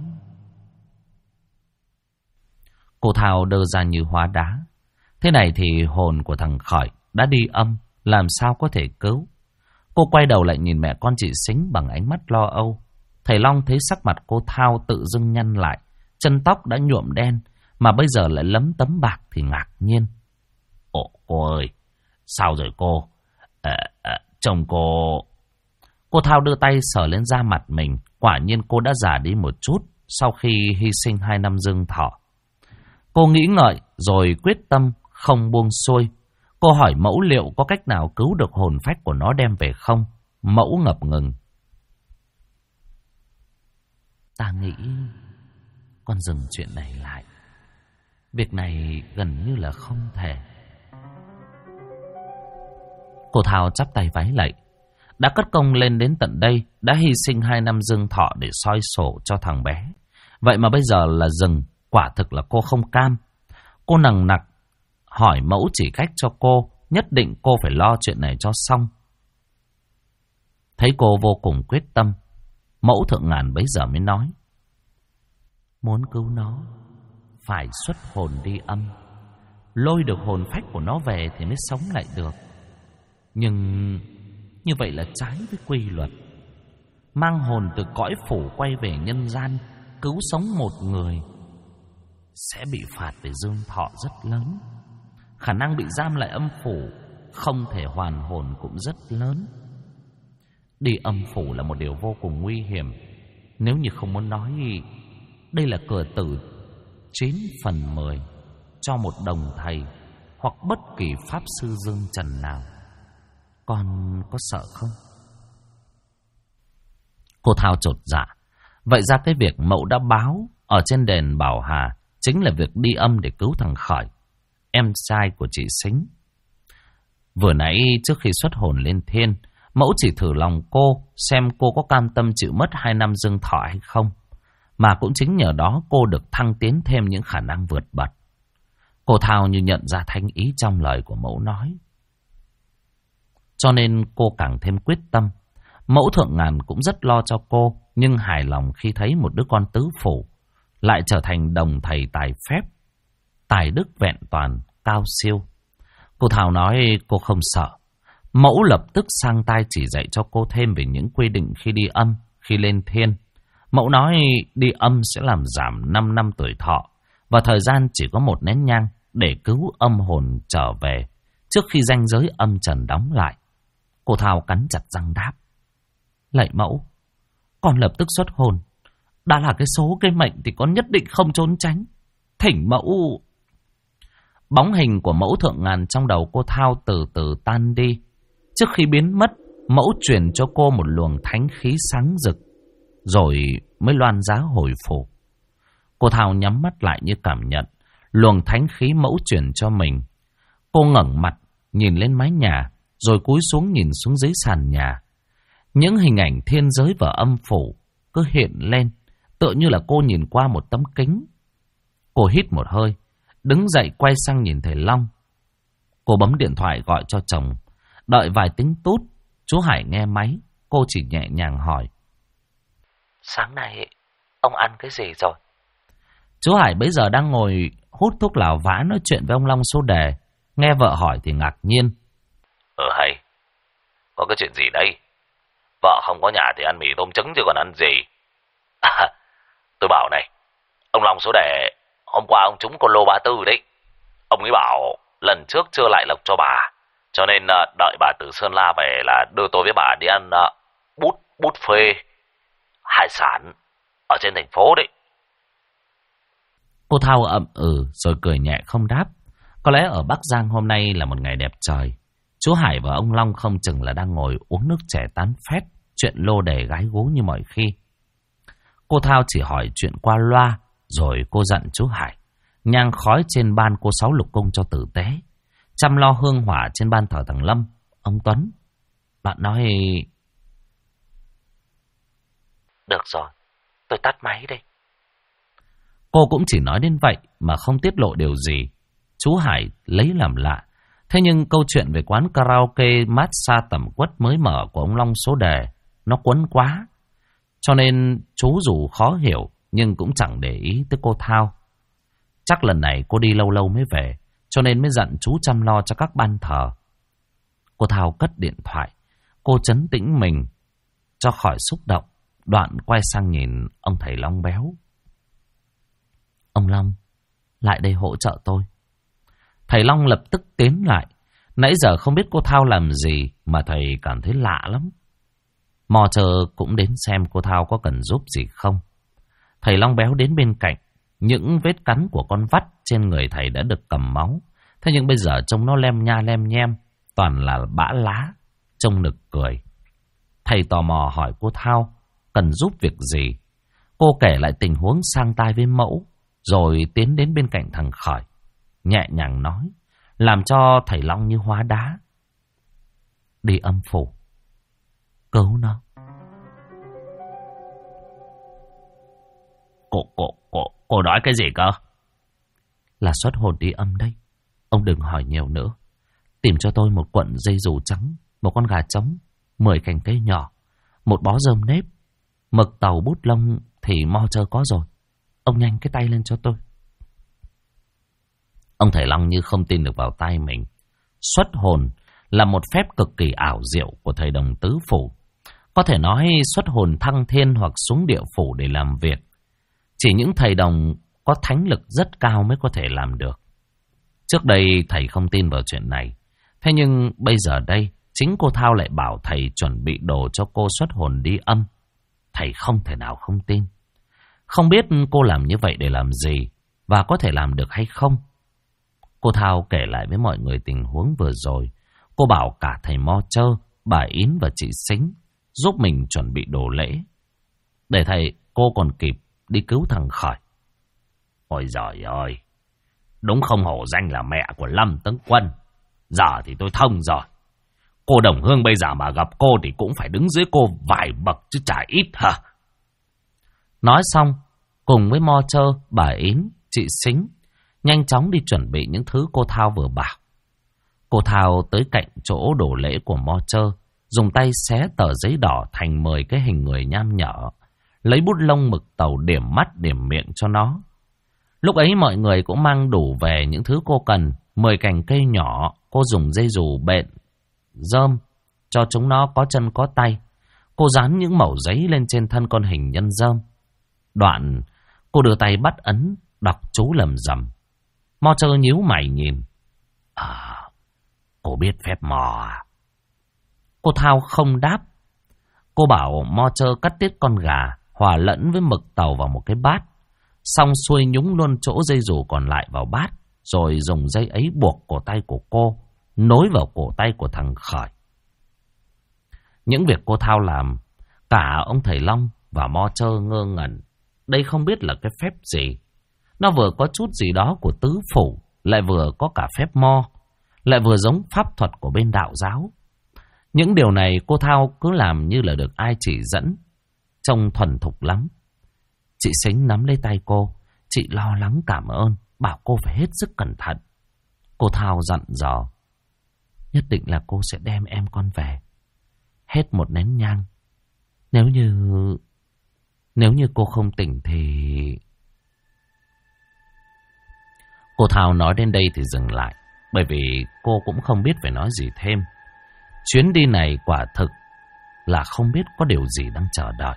Cô Thao đơ ra như hóa đá. Thế này thì hồn của thằng Khởi đã đi âm, làm sao có thể cứu? Cô quay đầu lại nhìn mẹ con chị Sính bằng ánh mắt lo âu. Thầy Long thấy sắc mặt cô Thao tự dưng nhăn lại, chân tóc đã nhuộm đen, mà bây giờ lại lấm tấm bạc thì ngạc nhiên. Ồ, cô ơi, sao rồi cô? Chồng cô... Cô Thao đưa tay sờ lên da mặt mình. Quả nhiên cô đã già đi một chút sau khi hy sinh 2 năm dương thọ. Cô nghĩ ngợi rồi quyết tâm không buông xuôi. Cô hỏi Mẫu liệu có cách nào cứu được hồn phách của nó đem về không? Mẫu ngập ngừng. Ta nghĩ con dừng chuyện này lại. Việc này gần như là không thể. Cô Thao chắp tay vái lạy. Đã cất công lên đến tận đây, đã hy sinh 2 năm dương thọ để soi sổ cho thằng bé. Vậy mà bây giờ là dừng, quả thực là cô không cam. Cô nằng nặc hỏi Mẫu chỉ cách cho cô, nhất định cô phải lo chuyện này cho xong. Thấy cô vô cùng quyết tâm, Mẫu Thượng Ngàn bấy giờ mới nói. Muốn cứu nó, phải xuất hồn đi âm. Lôi được hồn phách của nó về thì mới sống lại được. Nhưng như vậy là trái với quy luật. Mang hồn từ cõi phủ quay về nhân gian, cứu sống một người, sẽ bị phạt về dương thọ rất lớn. Khả năng bị giam lại âm phủ, không thể hoàn hồn cũng rất lớn. Đi âm phủ là một điều vô cùng nguy hiểm. Nếu như không muốn nói, đây là cửa tử 9 phần 10 cho một đồng thầy hoặc bất kỳ pháp sư dương trần nào. Con có sợ không? Cô Thao chột dạ. Vậy ra cái việc Mẫu đã báo ở trên đền Bảo Hà chính là việc đi âm để cứu thằng Khởi, em trai của chị Sính. Vừa nãy trước khi xuất hồn lên thiên, Mẫu chỉ thử lòng cô xem cô có cam tâm chịu mất 2 năm dương thọ hay không. Mà cũng chính nhờ đó cô được thăng tiến thêm những khả năng vượt bật. Cô Thao như nhận ra thánh ý trong lời của Mẫu nói. Cho nên cô càng thêm quyết tâm. Mẫu Thượng Ngàn cũng rất lo cho cô, nhưng hài lòng khi thấy một đứa con tứ phủ lại trở thành đồng thầy tài phép, tài đức vẹn toàn, cao siêu. Cô Thảo nói cô không sợ. Mẫu lập tức sang tai chỉ dạy cho cô thêm về những quy định khi đi âm, khi lên thiên. Mẫu nói đi âm sẽ làm giảm 5 năm tuổi thọ, và thời gian chỉ có 1 nén nhang để cứu âm hồn trở về trước khi ranh giới âm trần đóng lại. Cô Thảo cắn chặt răng đáp. Lạy Mẫu, con lập tức xuất hồn. Đã là cái số cái mệnh thì con nhất định không trốn tránh. Thỉnh Mẫu. Bóng hình của Mẫu Thượng Ngàn trong đầu cô Thao từ từ tan đi. Trước khi biến mất, Mẫu truyền cho cô một luồng thánh khí sáng rực, rồi mới loan giá hồi phủ. Cô Thao nhắm mắt lại như cảm nhận luồng thánh khí Mẫu truyền cho mình. Cô ngẩng mặt nhìn lên mái nhà, rồi cúi xuống nhìn xuống dưới sàn nhà. Những hình ảnh thiên giới và âm phủ cứ hiện lên, tựa như là cô nhìn qua một tấm kính. Cô hít một hơi, đứng dậy quay sang nhìn thầy Long. Cô bấm điện thoại gọi cho chồng. Đợi vài tiếng tút, chú Hải nghe máy. Cô chỉ nhẹ nhàng hỏi. Sáng nay ông ăn cái gì rồi? Chú Hải bây giờ đang ngồi hút thuốc lào vã nói chuyện với ông Long số đề. Nghe vợ hỏi thì ngạc nhiên. Hay, có cái chuyện gì đây? Vợ không có nhà thì ăn mì tôm trứng chứ còn ăn gì. Tôi bảo này, ông Long số đề hôm qua ông trúng con lô 34 đấy. Ông ấy bảo lần trước chưa lại lộc cho bà, cho nên đợi bà từ Sơn La về là đưa tôi với bà đi ăn bút phê hải sản ở trên thành phố đấy. Cô Thao ậm rồi cười nhẹ không đáp. Có lẽ ở Bắc Giang hôm nay là một ngày đẹp trời. Chú Hải và ông Long không chừng là đang ngồi uống nước chè tán phét, chuyện lô đề gái gú như mọi khi. Cô Thao chỉ hỏi chuyện qua loa, rồi cô dặn chú Hải nhang khói trên ban cô Sáu Lục Cung cho tử tế, chăm lo hương hỏa trên ban thờ thằng Lâm, ông Tuấn. Bạn nói... Được rồi, tôi tắt máy đây. Cô cũng chỉ nói đến vậy mà không tiết lộ điều gì. Chú Hải lấy làm lạ. Thế nhưng câu chuyện về quán karaoke massage tẩm quất mới mở của ông Long số đề nó quấn quá. Cho nên chú dù khó hiểu nhưng cũng chẳng để ý tới cô Thao. Chắc lần này cô đi lâu lâu mới về, cho nên mới dặn chú chăm lo cho các ban thờ. Cô Thao cất điện thoại. Cô trấn tĩnh mình cho khỏi xúc động, đoạn quay sang nhìn ông thầy Long béo. Ông Long, lại đây hỗ trợ tôi. Thầy Long lập tức tiến lại. Nãy giờ không biết cô Thao làm gì mà thầy cảm thấy lạ lắm. Mò chờ cũng đến xem cô Thao có cần giúp gì không. Thầy Long béo đến bên cạnh. Những vết cắn của con vắt trên người thầy đã được cầm máu. Thế nhưng bây giờ trông nó lem nha lem nhem, toàn là bã lá, trông nực cười. Thầy tò mò hỏi cô Thao cần giúp việc gì. Cô kể lại tình huống sang tai với mẫu, rồi tiến đến bên cạnh thằng Khởi, nhẹ nhàng nói, làm cho thầy Long như hóa đá. Đi âm phủ, cứu nó. Cô nói cái gì cơ? Là xuất hồn đi âm đây. Ông đừng hỏi nhiều nữa. Tìm cho tôi một cuộn dây dù trắng, một con gà trống, 10 cành cây nhỏ, một bó rơm nếp, mực tàu bút lông thì mo chơ có rồi. Ông nhanh cái tay lên cho tôi. Ông thầy Long như không tin được vào tai mình. Xuất hồn là một phép cực kỳ ảo diệu của thầy đồng tứ phủ. Có thể nói xuất hồn thăng thiên hoặc xuống địa phủ để làm việc. Chỉ những thầy đồng có thánh lực rất cao mới có thể làm được. Trước đây thầy không tin vào chuyện này. Thế nhưng bây giờ đây, chính cô Thao lại bảo thầy chuẩn bị đồ cho cô xuất hồn đi âm. Thầy không thể nào không tin. Không biết cô làm như vậy để làm gì và có thể làm được hay không. Cô Thao kể lại với mọi người tình huống vừa rồi. Cô bảo cả thầy Mo Chơ, bà Ín và chị Sính giúp mình chuẩn bị đồ lễ. Để thầy cô còn kịp đi cứu thằng Khởi. Ôi giời ơi, đúng không hổ danh là mẹ của Lâm Tấn Quân. Giờ thì tôi thông rồi. Cô Đồng Hương bây giờ mà gặp cô thì cũng phải đứng dưới cô vài bậc chứ chả ít hả? Nói xong, cùng với Mo Chơ, bà Ín, chị Sính nhanh chóng đi chuẩn bị những thứ cô Thao vừa bảo. Cô Thao tới cạnh chỗ đổ lễ của Mo Chơ, dùng tay xé tờ giấy đỏ thành 10 cái hình người nham nhở, lấy bút lông mực tàu điểm mắt điểm miệng cho nó. Lúc ấy mọi người cũng mang đủ về những thứ cô cần. 10 cành cây nhỏ, cô dùng dây dù bện, rơm, cho chúng nó có chân có tay. Cô dán những mẩu giấy lên trên thân con hình nhân rơm. Đoạn, cô đưa tay bắt ấn, đọc chú lầm rầm. Mo Chơ nhíu mày nhìn. Cô biết phép mò à? Cô Thao không đáp. Cô bảo Mo Chơ cắt tiết con gà, hòa lẫn với mực tàu vào một cái bát. Xong xuôi nhúng luôn chỗ dây dù còn lại vào bát, rồi dùng dây ấy buộc cổ tay của cô, nối vào cổ tay của thằng Khởi. Những việc cô Thao làm, cả ông thầy Long và Mo Chơ ngơ ngẩn. Đây không biết là cái phép gì. Nó vừa có chút gì đó của tứ phủ, lại vừa có cả phép mo, lại vừa giống pháp thuật của bên đạo giáo. Những điều này cô Thao cứ làm như là được ai chỉ dẫn, trông thuần thục lắm. Chị Sính nắm lấy tay cô, chị lo lắng cảm ơn, bảo cô phải hết sức cẩn thận. Cô Thao dặn dò, nhất định là cô sẽ đem em con về, hết một nén nhang. Nếu như cô không tỉnh thì... Cô Thao nói đến đây thì dừng lại, bởi vì cô cũng không biết phải nói gì thêm. Chuyến đi này quả thực là không biết có điều gì đang chờ đợi.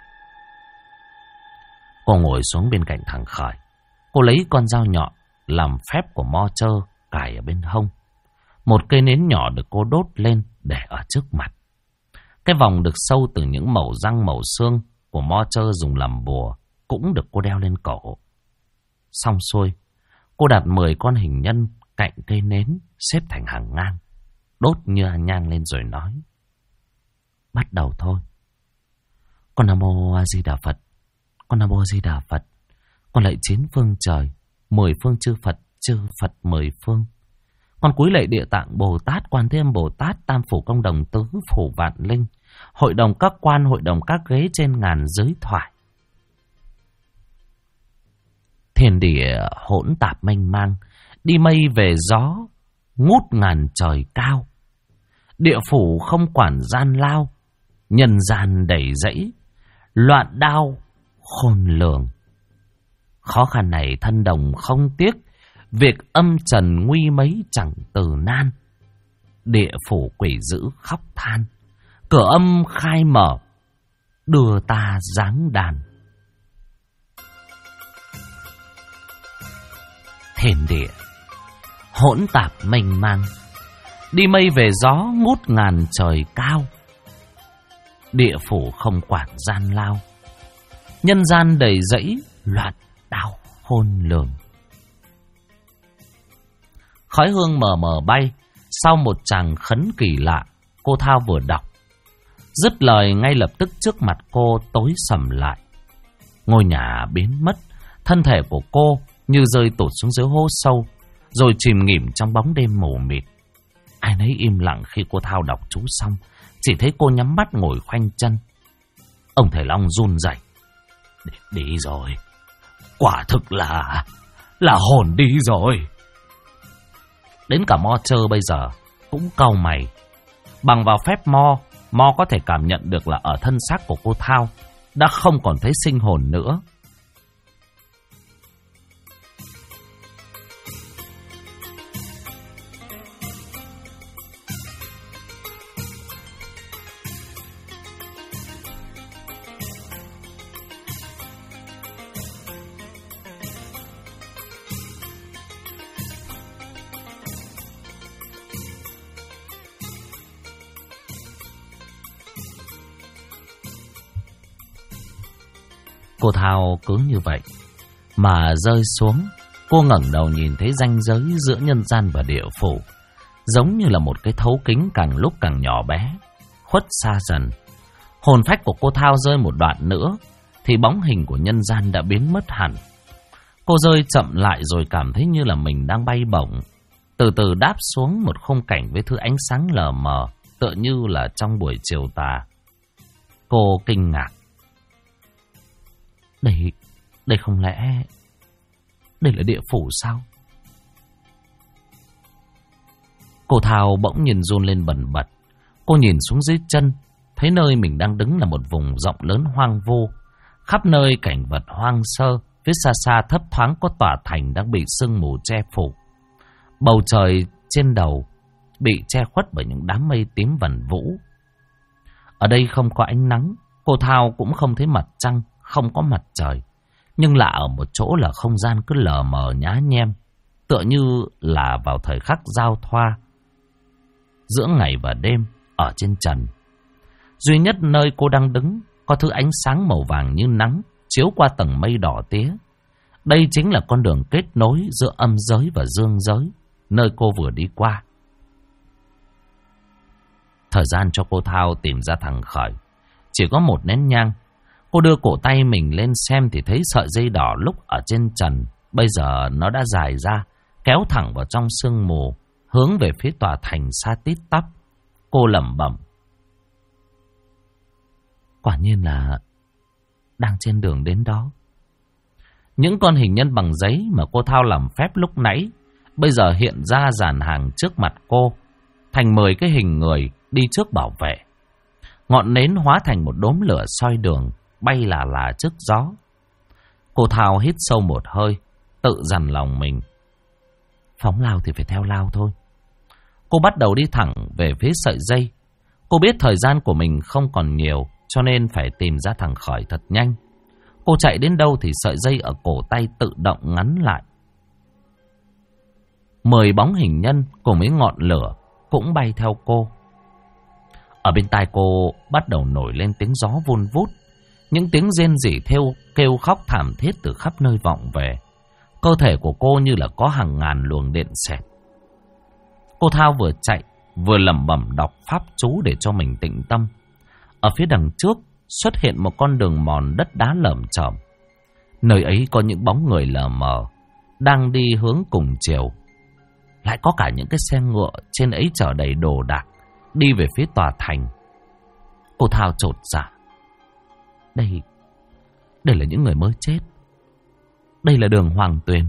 Cô ngồi xuống bên cạnh thằng Khởi. Cô lấy con dao nhọn làm phép của Mo Chơ cài ở bên hông. Một cây nến nhỏ được cô đốt lên để ở trước mặt. Cái vòng được sâu từ những mẩu răng mẩu xương của Mo Chơ dùng làm bùa cũng được cô đeo lên cổ. Xong xuôi, cô đặt 10 con hình nhân cạnh cây nến xếp thành hàng ngang, đốt như nhang lên rồi nói, bắt đầu thôi. Con Nam Mô A Di Đà Phật, con Nam Mô A Di Đà Phật, con lạy 9 phương trời, 10 phương chư Phật 10 phương. Con cúi lạy Địa Tạng Bồ Tát, Quan Thế Âm Bồ Tát, Tam Phủ Công Đồng, Tứ Phủ Vạn Linh, hội đồng các quan, hội đồng các ghế trên ngàn giới thoại. Thiên địa hỗn tạp mênh mang, đi mây về gió, ngút ngàn trời cao. Địa phủ không quản gian lao, nhân gian đầy rẫy, loạn đao khôn lường. Khó khăn này thân đồng không tiếc, việc âm trần nguy mấy chẳng từ nan. Địa phủ quỷ dữ khóc than, Cửa âm khai mở, đưa ta giáng đàn. Thiên địa hỗn tạp mênh mang, đi mây về gió ngút ngàn trời cao. Địa phủ không quản gian lao, nhân gian đầy rẫy loạn đau khôn lường. Khói hương mờ mờ bay, sau một tràng khấn kỳ lạ, cô Thao vừa đọc. Dứt lời ngay lập tức trước mặt cô tối sầm lại. Ngôi nhà biến mất, thân thể của cô như rơi tụt xuống dưới hố sâu, rồi chìm nghỉm trong bóng đêm mù mịt. Ai nấy im lặng khi cô Thao đọc chú xong, chỉ thấy cô nhắm mắt ngồi khoanh chân. Ông thầy Long run rẩy. Đi rồi, quả thực là hồn đi rồi. Đến cả Mo Chơ bây giờ cũng cau mày. Bằng vào phép Mo có thể cảm nhận được là ở thân xác của cô Thao đã không còn thấy sinh hồn nữa. Cô Thao cứ như vậy mà rơi xuống. Cô ngẩng đầu nhìn thấy ranh giới giữa nhân gian và địa phủ, giống như là một cái thấu kính càng lúc càng nhỏ bé, khuất xa dần. Hồn phách của cô Thao rơi một đoạn nữa thì bóng hình của nhân gian đã biến mất hẳn. Cô rơi chậm lại rồi cảm thấy như là mình đang bay bổng, từ từ đáp xuống một khung cảnh với thứ ánh sáng lờ mờ, tựa như là trong buổi chiều tà. Cô kinh ngạc. Đây không lẽ đây là địa phủ sao? Cô Thao bỗng nhìn run lên bần bật. Cô nhìn xuống dưới chân, thấy nơi mình đang đứng là một vùng rộng lớn hoang vu, khắp nơi cảnh vật hoang sơ. Phía xa xa thấp thoáng có tòa thành đang bị sương mù che phủ. Bầu trời trên đầu bị che khuất bởi những đám mây tím vần vũ. Ở đây không có ánh nắng, cô Thao cũng không thấy mặt trăng, không có mặt trời. Nhưng lạ ở một chỗ là không gian cứ lờ mờ nhá nhem, tựa như là vào thời khắc giao thoa giữa ngày và đêm ở trên trần. Duy nhất nơi cô đang đứng có thứ ánh sáng màu vàng như nắng chiếu qua tầng mây đỏ tía. Đây chính là con đường kết nối giữa âm giới và dương giới, nơi cô vừa đi qua. Thời gian cho cô Thao tìm ra thằng Khởi chỉ có một nén nhang. Cô đưa cổ tay mình lên xem thì thấy sợi dây đỏ lúc ở trên trần bây giờ nó đã dài ra, kéo thẳng vào trong sương mù, hướng về phía tòa thành xa tít tắp. Cô lẩm bẩm. Quả nhiên là đang trên đường đến đó. Những con hình nhân bằng giấy mà cô Thao làm phép lúc nãy bây giờ hiện ra dàn hàng trước mặt cô, thành 10 cái hình người đi trước bảo vệ. Ngọn nến hóa thành một đốm lửa soi đường, bay là trước gió. Cô Thao hít sâu một hơi, tự dằn lòng mình. Phóng lao thì phải theo lao thôi. Cô bắt đầu đi thẳng về phía sợi dây. Cô biết thời gian của mình không còn nhiều, cho nên phải tìm ra thằng Khởi thật nhanh. Cô chạy đến đâu thì sợi dây ở cổ tay tự động ngắn lại. 10 bóng hình nhân cùng với ngọn lửa cũng bay theo cô. Ở bên tai cô bắt đầu nổi lên tiếng gió vun vút. Những tiếng rên rỉ kêu khóc thảm thiết từ khắp nơi vọng về. Cơ thể của cô như là có hàng ngàn luồng điện xẹt. Cô Thao vừa chạy vừa lẩm bẩm đọc pháp chú để cho mình tĩnh tâm. Ở phía đằng trước xuất hiện một con đường mòn đất đá lởm chởm. Nơi ấy có những bóng người lờ mờ đang đi hướng cùng chiều. Lại có cả những cái xe ngựa trên ấy chở đầy đồ đạc đi về phía tòa thành. Cô Thao chột dạ. Đây là những người mới chết. Đây là đường Hoàng Tuyền.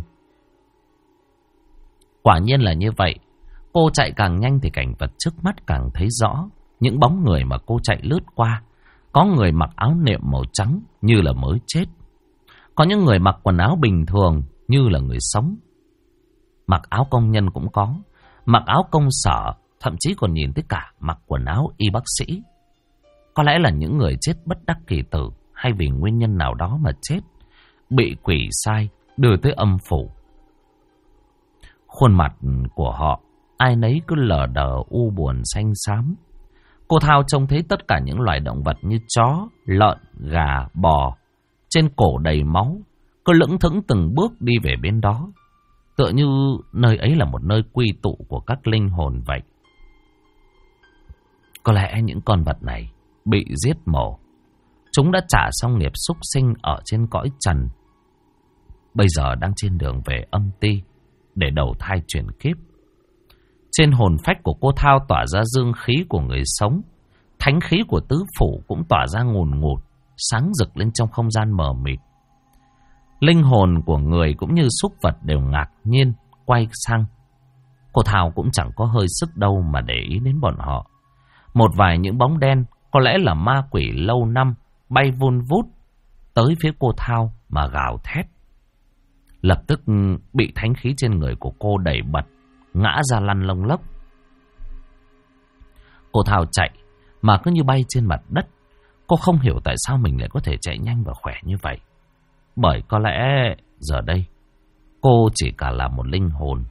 Quả nhiên là như vậy. Cô chạy càng nhanh thì cảnh vật trước mắt càng thấy rõ. Những bóng người mà cô chạy lướt qua, có người mặc áo nệm màu trắng như là mới chết, có những người mặc quần áo bình thường như là người sống. Mặc áo công nhân cũng có, mặc áo công sở, thậm chí còn nhìn thấy cả mặc quần áo y bác sĩ. Có lẽ là những người chết bất đắc kỳ tử, hay vì nguyên nhân nào đó mà chết, bị quỷ sai đưa tới âm phủ. Khuôn mặt của họ ai nấy cứ lờ đờ u buồn xanh xám. Cô Thao trông thấy tất cả những loài động vật như chó, lợn, gà, bò, trên cổ đầy máu, cứ lững thững từng bước đi về bên đó, tựa như nơi ấy là một nơi quy tụ của các linh hồn vậy. Có lẽ những con vật này bị giết mổ, chúng đã trả xong nghiệp súc sinh ở trên cõi trần, bây giờ đang trên đường về âm ti để đầu thai chuyển kiếp. Trên hồn phách của cô Thao tỏa ra dương khí của người sống, thánh khí của tứ phủ cũng tỏa ra ngùn ngụt, sáng rực lên trong không gian mờ mịt. Linh hồn của người cũng như súc vật đều ngạc nhiên quay sang. Cô Thao cũng chẳng có hơi sức đâu mà để ý đến bọn họ. Một vài những bóng đen, có lẽ là ma quỷ lâu năm, bay vun vút tới phía cô Thao mà gào thét. Lập tức bị thánh khí trên người của cô đẩy bật, ngã ra lăn lông lốc. Cô Thao chạy mà cứ như bay trên mặt đất. Cô không hiểu tại sao mình lại có thể chạy nhanh và khỏe như vậy. Bởi có lẽ giờ đây cô chỉ cả là một linh hồn.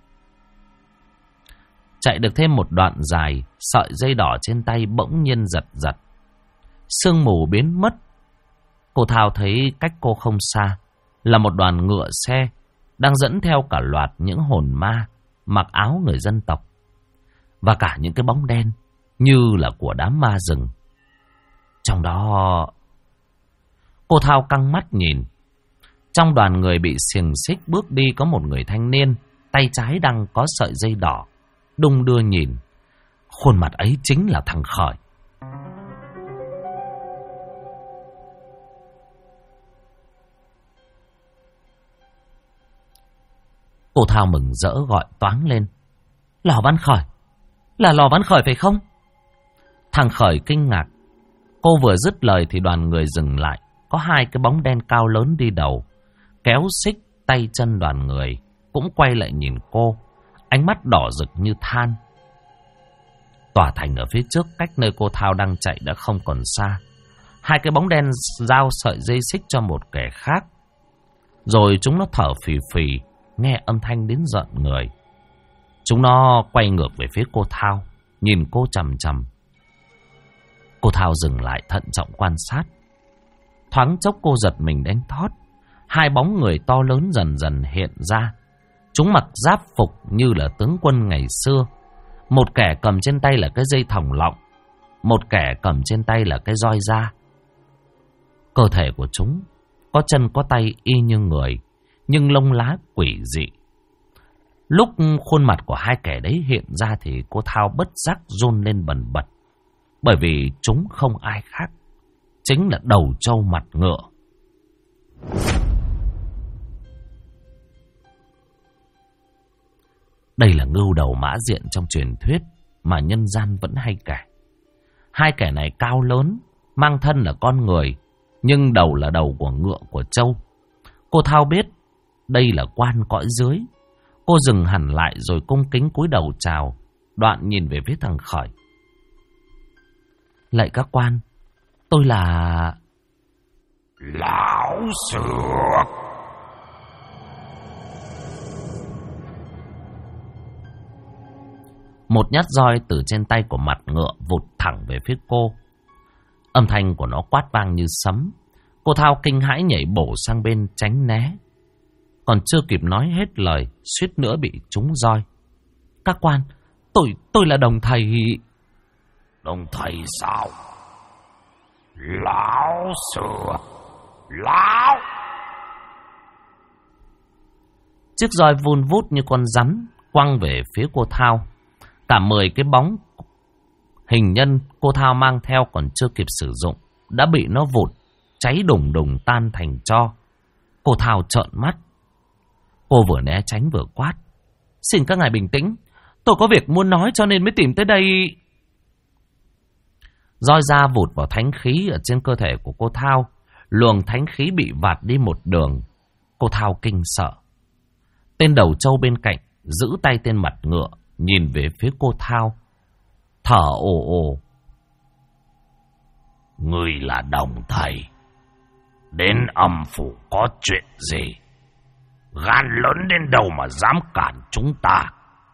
Chạy được thêm một đoạn dài, sợi dây đỏ trên tay bỗng nhiên giật giật. Sương mù biến mất. Cô Thao thấy cách cô không xa là một đoàn ngựa xe đang dẫn theo cả loạt những hồn ma mặc áo người dân tộc, và cả những cái bóng đen như là của đám ma rừng. Trong đó, cô Thao căng mắt nhìn. Trong đoàn người bị xiềng xích bước đi có một người thanh niên, tay trái đang có sợi dây đỏ, đung đưa nhìn. Khuôn mặt ấy chính là thằng Khởi. Cô Thao mừng rỡ gọi toáng lên: Lò Văn Khởi, là Lò Văn Khởi phải không? Thằng Khởi kinh ngạc. Cô vừa dứt lời thì đoàn người dừng lại. Có hai cái bóng đen cao lớn đi đầu, kéo xích tay chân đoàn người, cũng quay lại nhìn cô, ánh mắt đỏ rực như than. Tòa thành ở phía trước cách nơi cô Thao đang chạy đã không còn xa. Hai cái bóng đen giao sợi dây xích cho một kẻ khác, rồi chúng nó thở phì phì, nghe âm thanh đến giận người. Chúng nó quay ngược về phía cô Thao, nhìn cô chằm chằm. Cô Thao dừng lại thận trọng quan sát. Thoáng chốc cô giật mình đánh thót. Hai bóng người to lớn dần dần hiện ra. Chúng mặc giáp phục như là tướng quân ngày xưa. Một kẻ cầm trên tay là cái dây thòng lọng, một kẻ cầm trên tay là cái roi da. Cơ thể của chúng có chân có tay y như người, nhưng lông lá quỷ dị. Lúc khuôn mặt của hai kẻ đấy hiện ra thì cô Thao bất giác run lên bần bật. Bởi vì chúng không ai khác, chính là đầu trâu mặt ngựa. Đây là ngưu đầu mã diện trong truyền thuyết mà nhân gian vẫn hay kể. Hai kẻ này cao lớn, mang thân là con người, nhưng đầu là đầu của ngựa của trâu. Cô Thao biết đây là quan cõi dưới. Cô dừng hẳn lại rồi cung kính cúi đầu chào, đoạn nhìn về phía thằng Khởi. Lạy các quan, tôi là... Lão Sược. Một nhát roi từ trên tay của mặt ngựa vụt thẳng về phía cô. Âm thanh của nó quát vang như sấm. Cô Thao kinh hãi nhảy bổ sang bên tránh né. Còn chưa kịp nói hết lời, suýt nữa bị trúng roi. Các quan, tôi là đồng thầy. Đồng thầy sao? Lão Sược. Lão. Chiếc roi vun vút như con rắn quăng về phía cô Thao. Cả 10 cái bóng hình nhân cô Thao mang theo còn chưa kịp sử dụng đã bị nó vụt cháy đùng đùng tan thành tro. Cô Thao trợn mắt. Cô vừa né tránh vừa quát: Xin các ngài bình tĩnh, tôi có việc muốn nói cho nên mới tìm tới đây. Roi da vụt vào thánh khí ở trên cơ thể của cô Thao. Luồng thánh khí bị vạt đi một đường. Cô Thao kinh sợ. Tên đầu trâu bên cạnh giữ tay tên mặt ngựa, nhìn về phía cô Thao, thở ồ ồ. Ngươi là đồng thầy, đến âm phủ có chuyện gì? Gan lớn đến đâu mà dám cản chúng ta?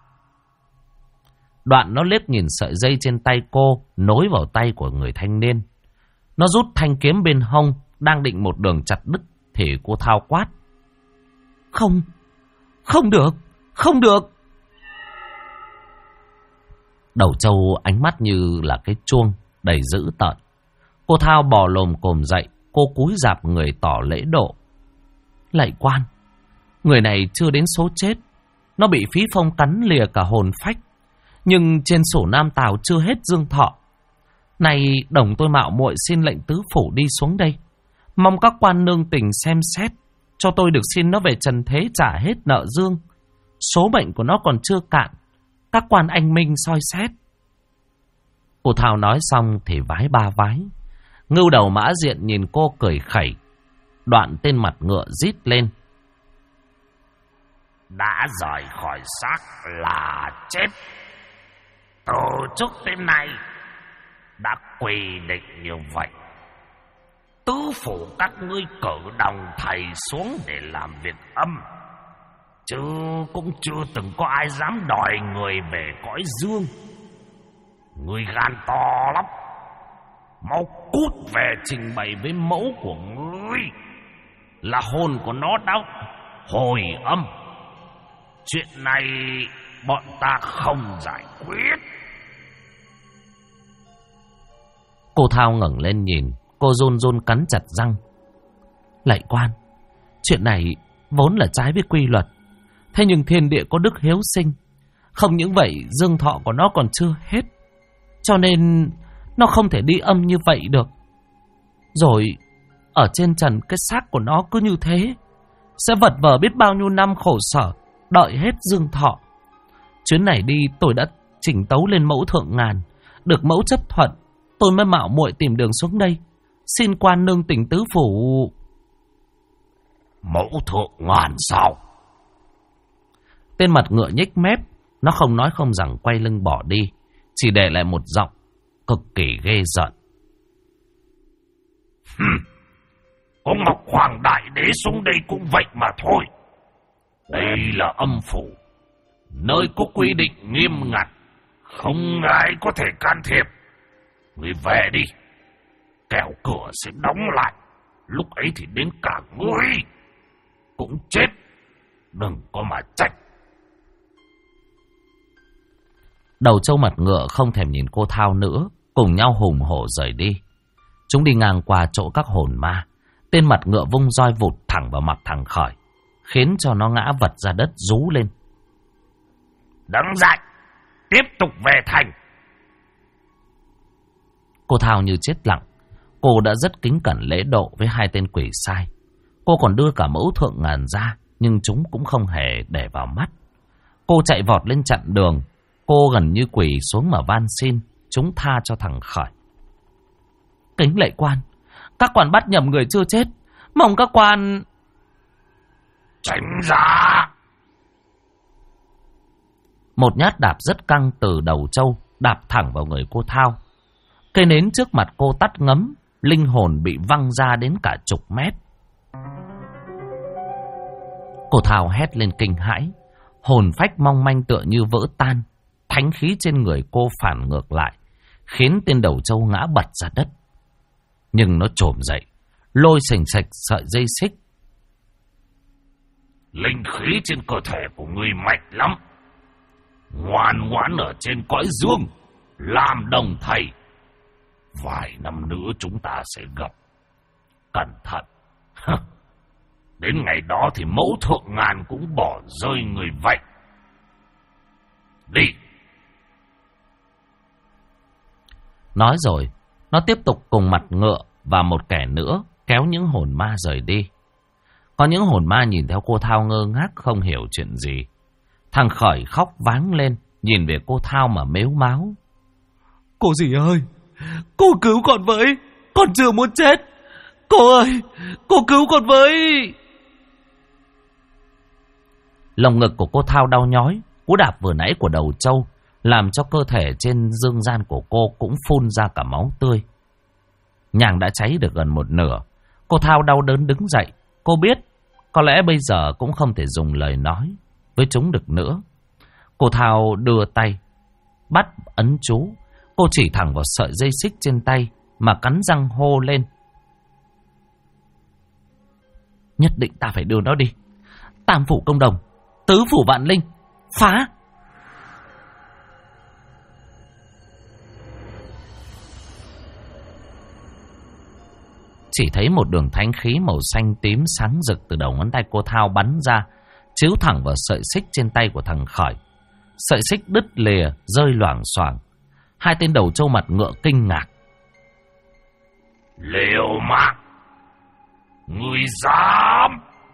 Đoạn nó liếc nhìn sợi dây trên tay cô, nối vào tay của người thanh niên. Nó rút thanh kiếm bên hông, đang định một đường chặt đứt, thì cô Thao quát. Không, không được, không được. Đầu trâu ánh mắt như là cái chuông, đầy dữ tợn. Cô Thao bò lồm cồm dậy, cô cúi rạp người tỏ lễ độ. Lạy quan, người này chưa đến số chết. Nó bị Phí Phong cắn lìa cả hồn phách. Nhưng trên sổ Nam Tào chưa hết dương thọ. Này đồng tôi mạo muội xin lệnh tứ phủ đi xuống đây. Mong các quan nương tình xem xét, cho tôi được xin nó về trần thế trả hết nợ dương. Số mệnh của nó còn chưa cạn, các quan anh minh soi xét. Cô Thao nói xong thì vái ba vái. Ngưu đầu Mã Diện nhìn cô cười khẩy. Đoạn tên mặt ngựa rít lên. Đã rời khỏi xác là chết. Từ trước đến nay đã quy định như vậy. Tứ phủ các ngươi cử đồng thầy xuống để làm việc âm, chứ cũng chưa từng có ai dám đòi người về cõi dương. Ngươi gan to lắm, mau cút về trình bày với mẫu của ngươi là hồn của nó đã hồi âm. Chuyện này bọn ta không giải quyết. Cô Thao ngẩng lên nhìn, cô run run cắn chặt răng. Lạy quan, chuyện này vốn là trái với quy luật. Thế nhưng thiên địa có đức hiếu sinh. Không những vậy, dương thọ của nó còn chưa hết, cho nên nó không thể đi âm như vậy được. Rồi ở trên trần cái xác của nó cứ như thế, sẽ vật vờ biết bao nhiêu năm khổ sở, đợi hết dương thọ. Chuyến này đi tôi đã chỉnh tấu lên mẫu thượng ngàn, được mẫu chấp thuận, tôi mới mạo muội tìm đường xuống đây. Xin quan nương tỉnh tứ phủ. Mẫu thượng ngàn sao? Tên mặt ngựa nhếch mép, nó không nói không rằng quay lưng bỏ đi, chỉ để lại một giọng cực kỳ ghê giận. Có Ngọc Hoàng Đại Đế xuống đây cũng vậy mà thôi. Đây là âm phủ, nơi có quy định nghiêm ngặt, không ai có thể can thiệp. Ngươi về đi, kẻo cửa sẽ đóng lại. Lúc ấy thì đến cả ngươi cũng chết. Đừng có mà trách. Đầu trâu mặt ngựa không thèm nhìn cô Thao nữa, cùng nhau hùng hổ rời đi. Chúng đi ngang qua chỗ các hồn ma. Tên mặt ngựa vung roi vụt thẳng vào mặt thằng Khởi, khiến cho nó ngã vật ra đất rú lên. Đứng dậy, tiếp tục về thành. Cô Thao như chết lặng. Cô đã rất kính cẩn lễ độ với hai tên quỷ sai. Cô còn đưa cả mẫu thượng ngàn ra, nhưng chúng cũng không hề để vào mắt. Cô chạy vọt lên chặn đường. Cô gần như quỳ xuống mà van xin chúng tha cho thằng Khởi. Kính lạy quan, các quan bắt nhầm người chưa chết, mong các quan tránh ra. Một nhát đạp rất căng từ đầu trâu đạp thẳng vào người cô Thao. Cây nến trước mặt cô tắt ngấm, linh hồn bị văng ra đến cả chục mét. Cô Thao hét lên kinh hãi, hồn phách mong manh tựa như vỡ tan. Thánh khí trên người cô phản ngược lại, khiến tên đầu trâu ngã bật ra đất. Nhưng nó trồm dậy, lôi sềnh sạch sợi dây xích. Linh khí trên cơ thể của ngươi mạnh lắm. Ngoan ngoãn ở trên cõi dương, làm đồng thầy. Vài năm nữa chúng ta sẽ gặp. Cẩn thận. Đến ngày đó thì mẫu thượng ngàn cũng bỏ rơi người vậy. Đi. Nói rồi, nó tiếp tục cùng mặt ngựa và một kẻ nữa kéo những hồn ma rời đi. Có những hồn ma nhìn theo cô Thao ngơ ngác không hiểu chuyện gì. Thằng Khởi khóc váng lên, nhìn về cô Thao mà mếu máo. Cô dì ơi, cô cứu con với, con chưa muốn chết. Cô ơi, cô cứu con với. Lồng ngực của cô Thao đau nhói, cú đạp vừa nãy của đầu trâu làm cho cơ thể trên dương gian của cô cũng phun ra cả máu tươi. Nhang đã cháy được gần một nửa. Cô Thao đau đớn đứng dậy. Cô biết có lẽ bây giờ cũng không thể dùng lời nói với chúng được nữa. Cô Thao đưa tay bắt ấn chú. Cô chỉ thẳng vào sợi dây xích trên tay mà cắn răng hô lên. Nhất định ta phải đưa nó đi. Tam phủ công đồng, tứ phủ vạn linh, phá! Chỉ thấy một đường thánh khí màu xanh tím sáng rực từ đầu ngón tay cô Thao bắn ra, chiếu thẳng vào sợi xích trên tay của thằng Khởi. Sợi xích đứt lìa, rơi loảng xoảng. Hai tên đầu trâu mặt ngựa kinh ngạc. Liều mạng! Ngươi dám!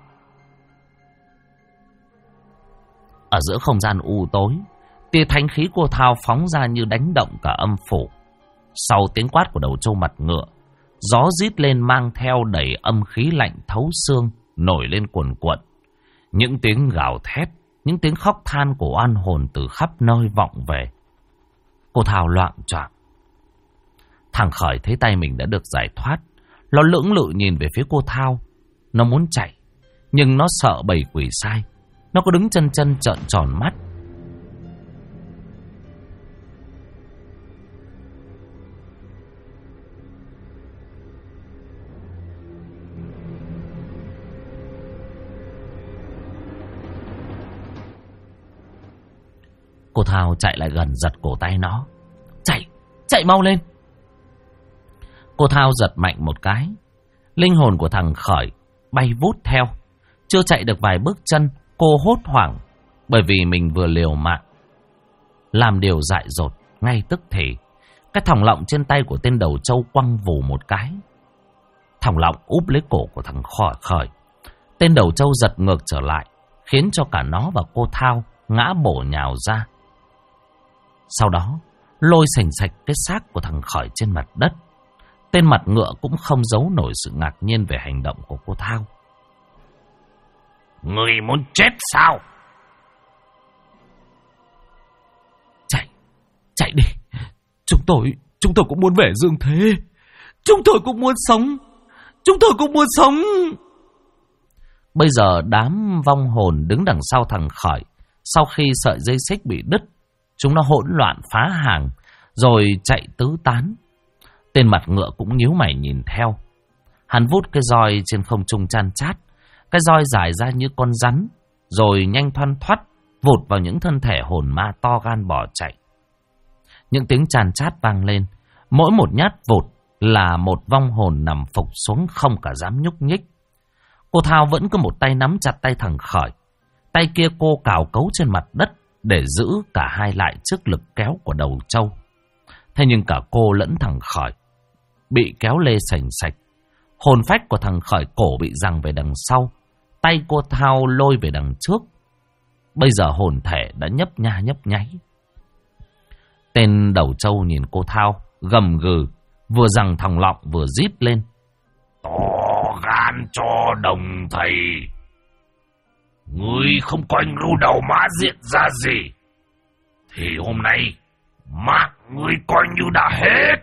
Ở giữa không gian u tối, tia thánh khí cô Thao phóng ra như đánh động cả âm phủ. Sau tiếng quát của đầu trâu mặt ngựa, gió rít lên mang theo đầy âm khí lạnh thấu xương, nổi lên cuồn cuộn. Những tiếng gào thét, những tiếng khóc than của oan hồn từ khắp nơi vọng về. Cô Thao loạng choạng. Thằng Khởi thấy tay mình đã được giải thoát. Nó lưỡng lự nhìn về phía cô Thao. Nó muốn chạy, nhưng nó sợ bầy quỷ sai. Nó có đứng chân trợn tròn mắt. Cô Thao chạy lại gần giật cổ tay nó. Chạy mau lên! Cô Thao giật mạnh một cái. Linh hồn của thằng Khởi bay vút theo. Chưa chạy được vài bước chân, cô hốt hoảng bởi vì mình vừa liều mạng làm điều dại dột. Ngay tức thì cái thòng lọng trên tay của tên đầu trâu quăng vù một cái. Thòng lọng úp lấy cổ của thằng Khởi. Tên đầu trâu giật ngược trở lại, khiến cho cả nó và cô Thao ngã bổ nhào ra. Sau đó lôi sành sạch cái xác của thằng Khởi trên mặt đất. Tên mặt ngựa cũng không giấu nổi sự ngạc nhiên về hành động của cô Thao. Ngươi muốn chết sao? Chạy đi. Chúng tôi cũng muốn về dương thế. Chúng tôi cũng muốn sống. Bây giờ đám vong hồn đứng đằng sau thằng Khởi, sau khi sợi dây xích bị đứt, chúng nó hỗn loạn phá hàng, rồi chạy tứ tán. Tên mặt ngựa cũng nhíu mày nhìn theo. Hắn vút cái roi trên không trung chan chát. Cái roi dài ra như con rắn, rồi nhanh thoăn thoắt vụt vào những thân thể hồn ma to gan bỏ chạy. Những tiếng chan chát vang lên. Mỗi một nhát vụt là một vong hồn nằm phục xuống không cả dám nhúc nhích. Cô Thao vẫn cứ một tay nắm chặt tay thằng Khởi. Tay kia cô cào cấu trên mặt đất để giữ cả hai lại trước lực kéo của đầu trâu. Thế nhưng cả cô lẫn thằng Khởi bị kéo lê sành sạch. Hồn phách của thằng Khởi cổ bị giằng về đằng sau. Tay cô Thao lôi về đằng trước. Bây giờ hồn thể đã nhấp nháy. Tên đầu trâu nhìn cô Thao gầm gừ, vừa giằng thòng lọng vừa rít lên. To gan cho đồng thầy. Ngươi không coi lưu đầu mã diện ra gì, thì hôm nay mạng ngươi coi như đã hết.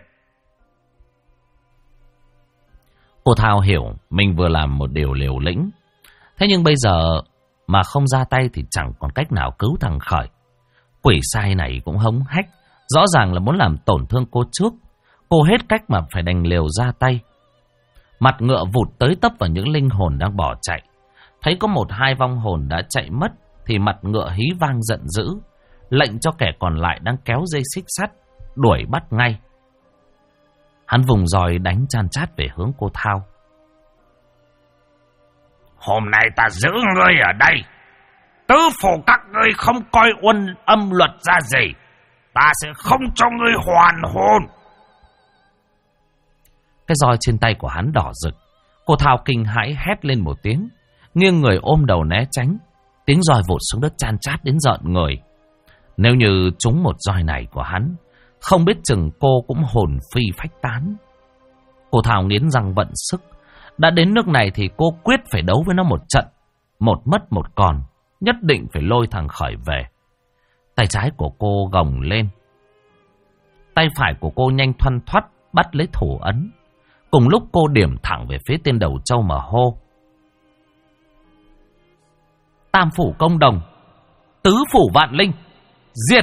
Cô Thao hiểu mình vừa làm một điều liều lĩnh. Thế nhưng bây giờ mà không ra tay thì chẳng còn cách nào cứu thằng Khởi. Quỷ sai này cũng hống hách, rõ ràng là muốn làm tổn thương cô trước. Cô hết cách mà phải đành liều ra tay. Mặt ngựa vụt tới tấp vào những linh hồn đang bỏ chạy. Thấy có một hai vong hồn đã chạy mất thì mặt ngựa hí vang giận dữ, lệnh cho kẻ còn lại đang kéo dây xích sắt đuổi bắt ngay. Hắn vùng roi đánh chan chát về hướng cô Thao. Hôm nay ta giữ ngươi ở đây, tứ phủ các ngươi không coi uân âm luật ra gì, ta sẽ không cho ngươi hoàn hồn. Cái roi trên tay của hắn đỏ rực. Cô Thao kinh hãi hét lên một tiếng, nghiêng người ôm đầu né tránh. Tiếng roi vụt xuống đất chan chát đến rợn người. Nếu như trúng một roi này của hắn, không biết chừng cô cũng hồn phi phách tán. Cô Thao nghiến răng vận sức. Đã đến nước này thì cô quyết phải đấu với nó một trận. Một mất một còn. Nhất định phải lôi thằng Khởi về. Tay trái của cô gồng lên. Tay phải của cô nhanh thoăn thoắt bắt lấy thủ ấn. Cùng lúc cô điểm thẳng về phía tên đầu trâu mà hô: Tam phủ công đồng, tứ phủ vạn linh, diệt!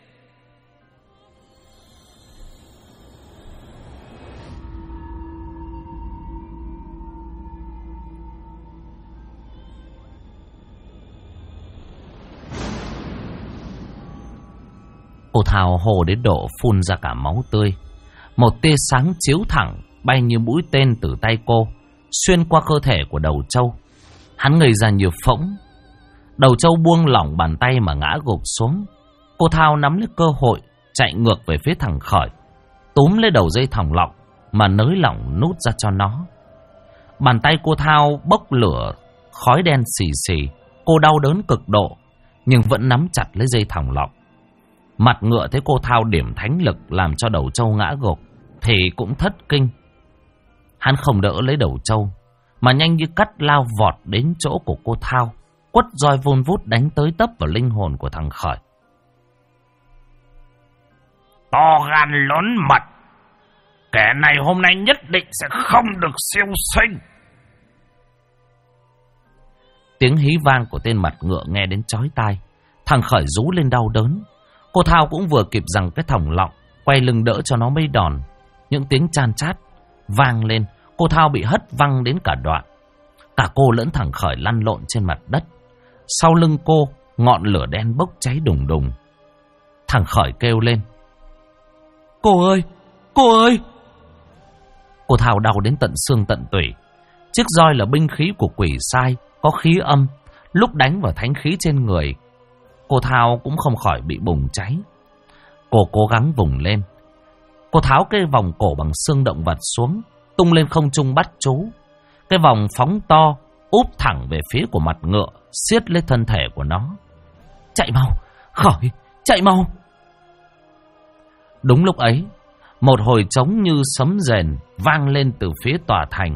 Cô Thao hồ đến độ phun ra cả máu tươi. Một tia sáng chiếu thẳng bay như mũi tên từ tay cô, xuyên qua cơ thể của đầu trâu. Hắn ngây ra như phỗng. Đầu trâu buông lỏng bàn tay mà ngã gục xuống. Cô Thao nắm lấy cơ hội chạy ngược về phía thằng Khởi, túm lấy đầu dây thòng lọng mà nới lỏng nút ra cho nó. Bàn tay cô Thao bốc lửa, khói đen xì xì. Cô đau đớn cực độ, nhưng vẫn nắm chặt lấy dây thòng lọng. Mặt ngựa thấy cô Thao điểm thánh lực làm cho đầu trâu ngã gục thì cũng thất kinh. Hắn không đỡ lấy đầu trâu, mà nhanh như cắt lao vọt đến chỗ của cô Thao, quất roi vun vút đánh tới tấp vào linh hồn của thằng Khởi. To gan lớn mật, kẻ này hôm nay nhất định sẽ không được siêu sinh. Tiếng hí vang của tên mặt ngựa nghe đến chói tai. Thằng Khởi rú lên đau đớn. Cô Thao cũng vừa kịp rằng cái thòng lọng, quay lưng đỡ cho nó mấy đòn. Những tiếng chan chát vang lên, cô Thao bị hất văng đến cả đoạn. Cả cô lẫn thằng Khởi lăn lộn trên mặt đất. Sau lưng cô, ngọn lửa đen bốc cháy đùng đùng. Thằng Khởi kêu lên: Cô ơi! Cô ơi! Cô Thao đau đến tận xương tận tủy. Chiếc roi là binh khí của quỷ sai, có khí âm. Lúc đánh vào thánh khí trên người, cô Thao cũng không khỏi bị bùng cháy. Cô cố gắng vùng lên. Cô tháo cái vòng cổ bằng xương động vật xuống, tung lên không trung bắt chú. Cái vòng phóng to, úp thẳng về phía của mặt ngựa, siết lấy thân thể của nó. Chạy mau! Khởi! Chạy mau! Đúng lúc ấy, một hồi trống như sấm rền vang lên từ phía tòa thành.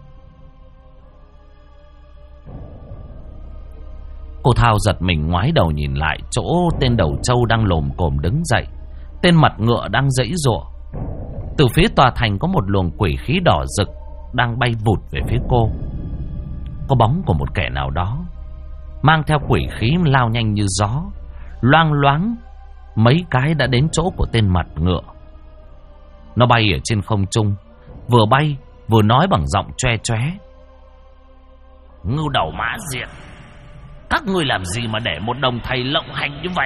Cô Thao giật mình ngoái đầu nhìn lại chỗ tên đầu trâu đang lồm cồm đứng dậy. Tên mặt ngựa đang giãy giụa. Từ phía tòa thành có một luồng quỷ khí đỏ rực đang bay vụt về phía cô. Có bóng của một kẻ nào đó mang theo quỷ khí lao nhanh như gió. Loang loáng mấy cái đã đến chỗ của tên mặt ngựa. Nó bay ở trên không trung, vừa bay vừa nói bằng giọng choe choé: Ngưu đầu mã diện, các ngươi làm gì mà để một đồng thầy lộng hành như vậy?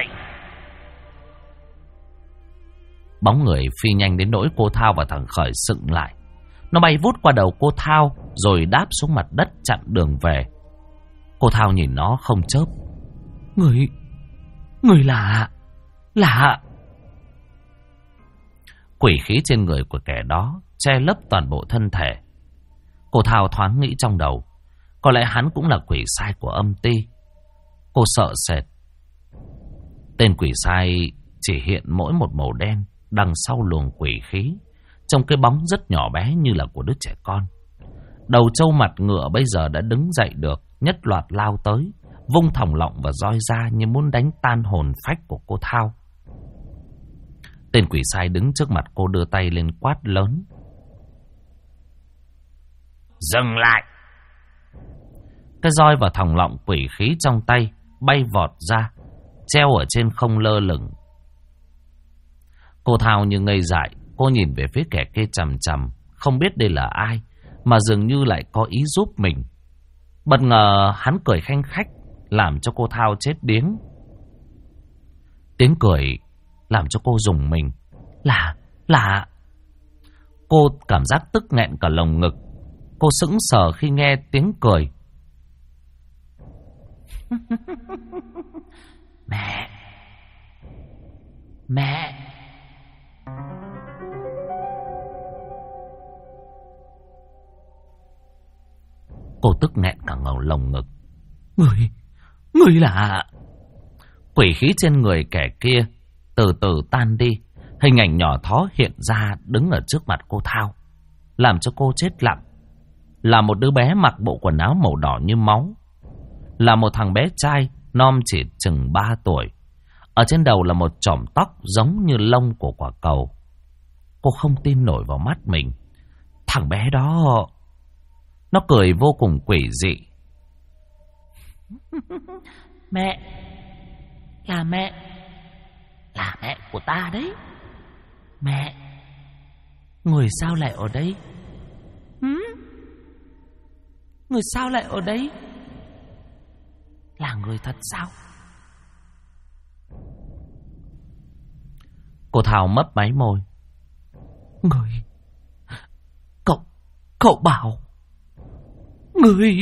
Bóng người phi nhanh đến nỗi cô Thao và thằng Khởi sững lại. Nó bay vút qua đầu cô Thao rồi đáp xuống mặt đất chặn đường về. Cô Thao nhìn nó không chớp. Người lạ. Quỷ khí trên người của kẻ đó che lấp toàn bộ thân thể. Cô Thao thoáng nghĩ trong đầu, có lẽ hắn cũng là quỷ sai của âm ty. Cô sợ sệt. Tên quỷ sai chỉ hiện mỗi một màu đen đằng sau luồng quỷ khí, trong cái bóng rất nhỏ bé như là của đứa trẻ con. Đầu trâu mặt ngựa bây giờ đã đứng dậy được, nhất loạt lao tới, vung thòng lọng và roi ra như muốn đánh tan hồn phách của cô Thao. Tên quỷ sai đứng trước mặt cô đưa tay lên quát lớn: Dừng lại! Cái roi và thòng lọng quỷ khí trong tay bay vọt ra, treo ở trên không lơ lửng. Cô Thao như ngây dại, cô nhìn về phía kẻ kia chằm chằm, không biết đây là ai, mà dường như lại có ý giúp mình. Bất ngờ hắn cười khanh khách, làm cho cô Thao chết điếng. Tiếng cười làm cho cô rùng mình. Là... Cô cảm giác tức nghẹn cả lồng ngực. Cô sững sờ khi nghe tiếng cười. Mẹ. Cô tức nghẹn cả lồng ngực. Người là... Quỷ khí trên người kẻ kia từ từ tan đi. Hình ảnh nhỏ thó hiện ra đứng ở trước mặt cô Thao, làm cho cô chết lặng. Là một đứa bé mặc bộ quần áo màu đỏ như máu. Là một thằng bé trai non chỉ chừng 3 tuổi. Ở trên đầu là một chòm tóc giống như lông của quả cầu. Cô không tin nổi vào mắt mình. Thằng bé đó, nó cười vô cùng quỷ dị. Mẹ, là mẹ của ta đấy. Mẹ, người sao lại ở đây? Người sao lại ở đây? Là người thật sao? Cô Thao mấp máy môi. Người, cậu Bảo. Người...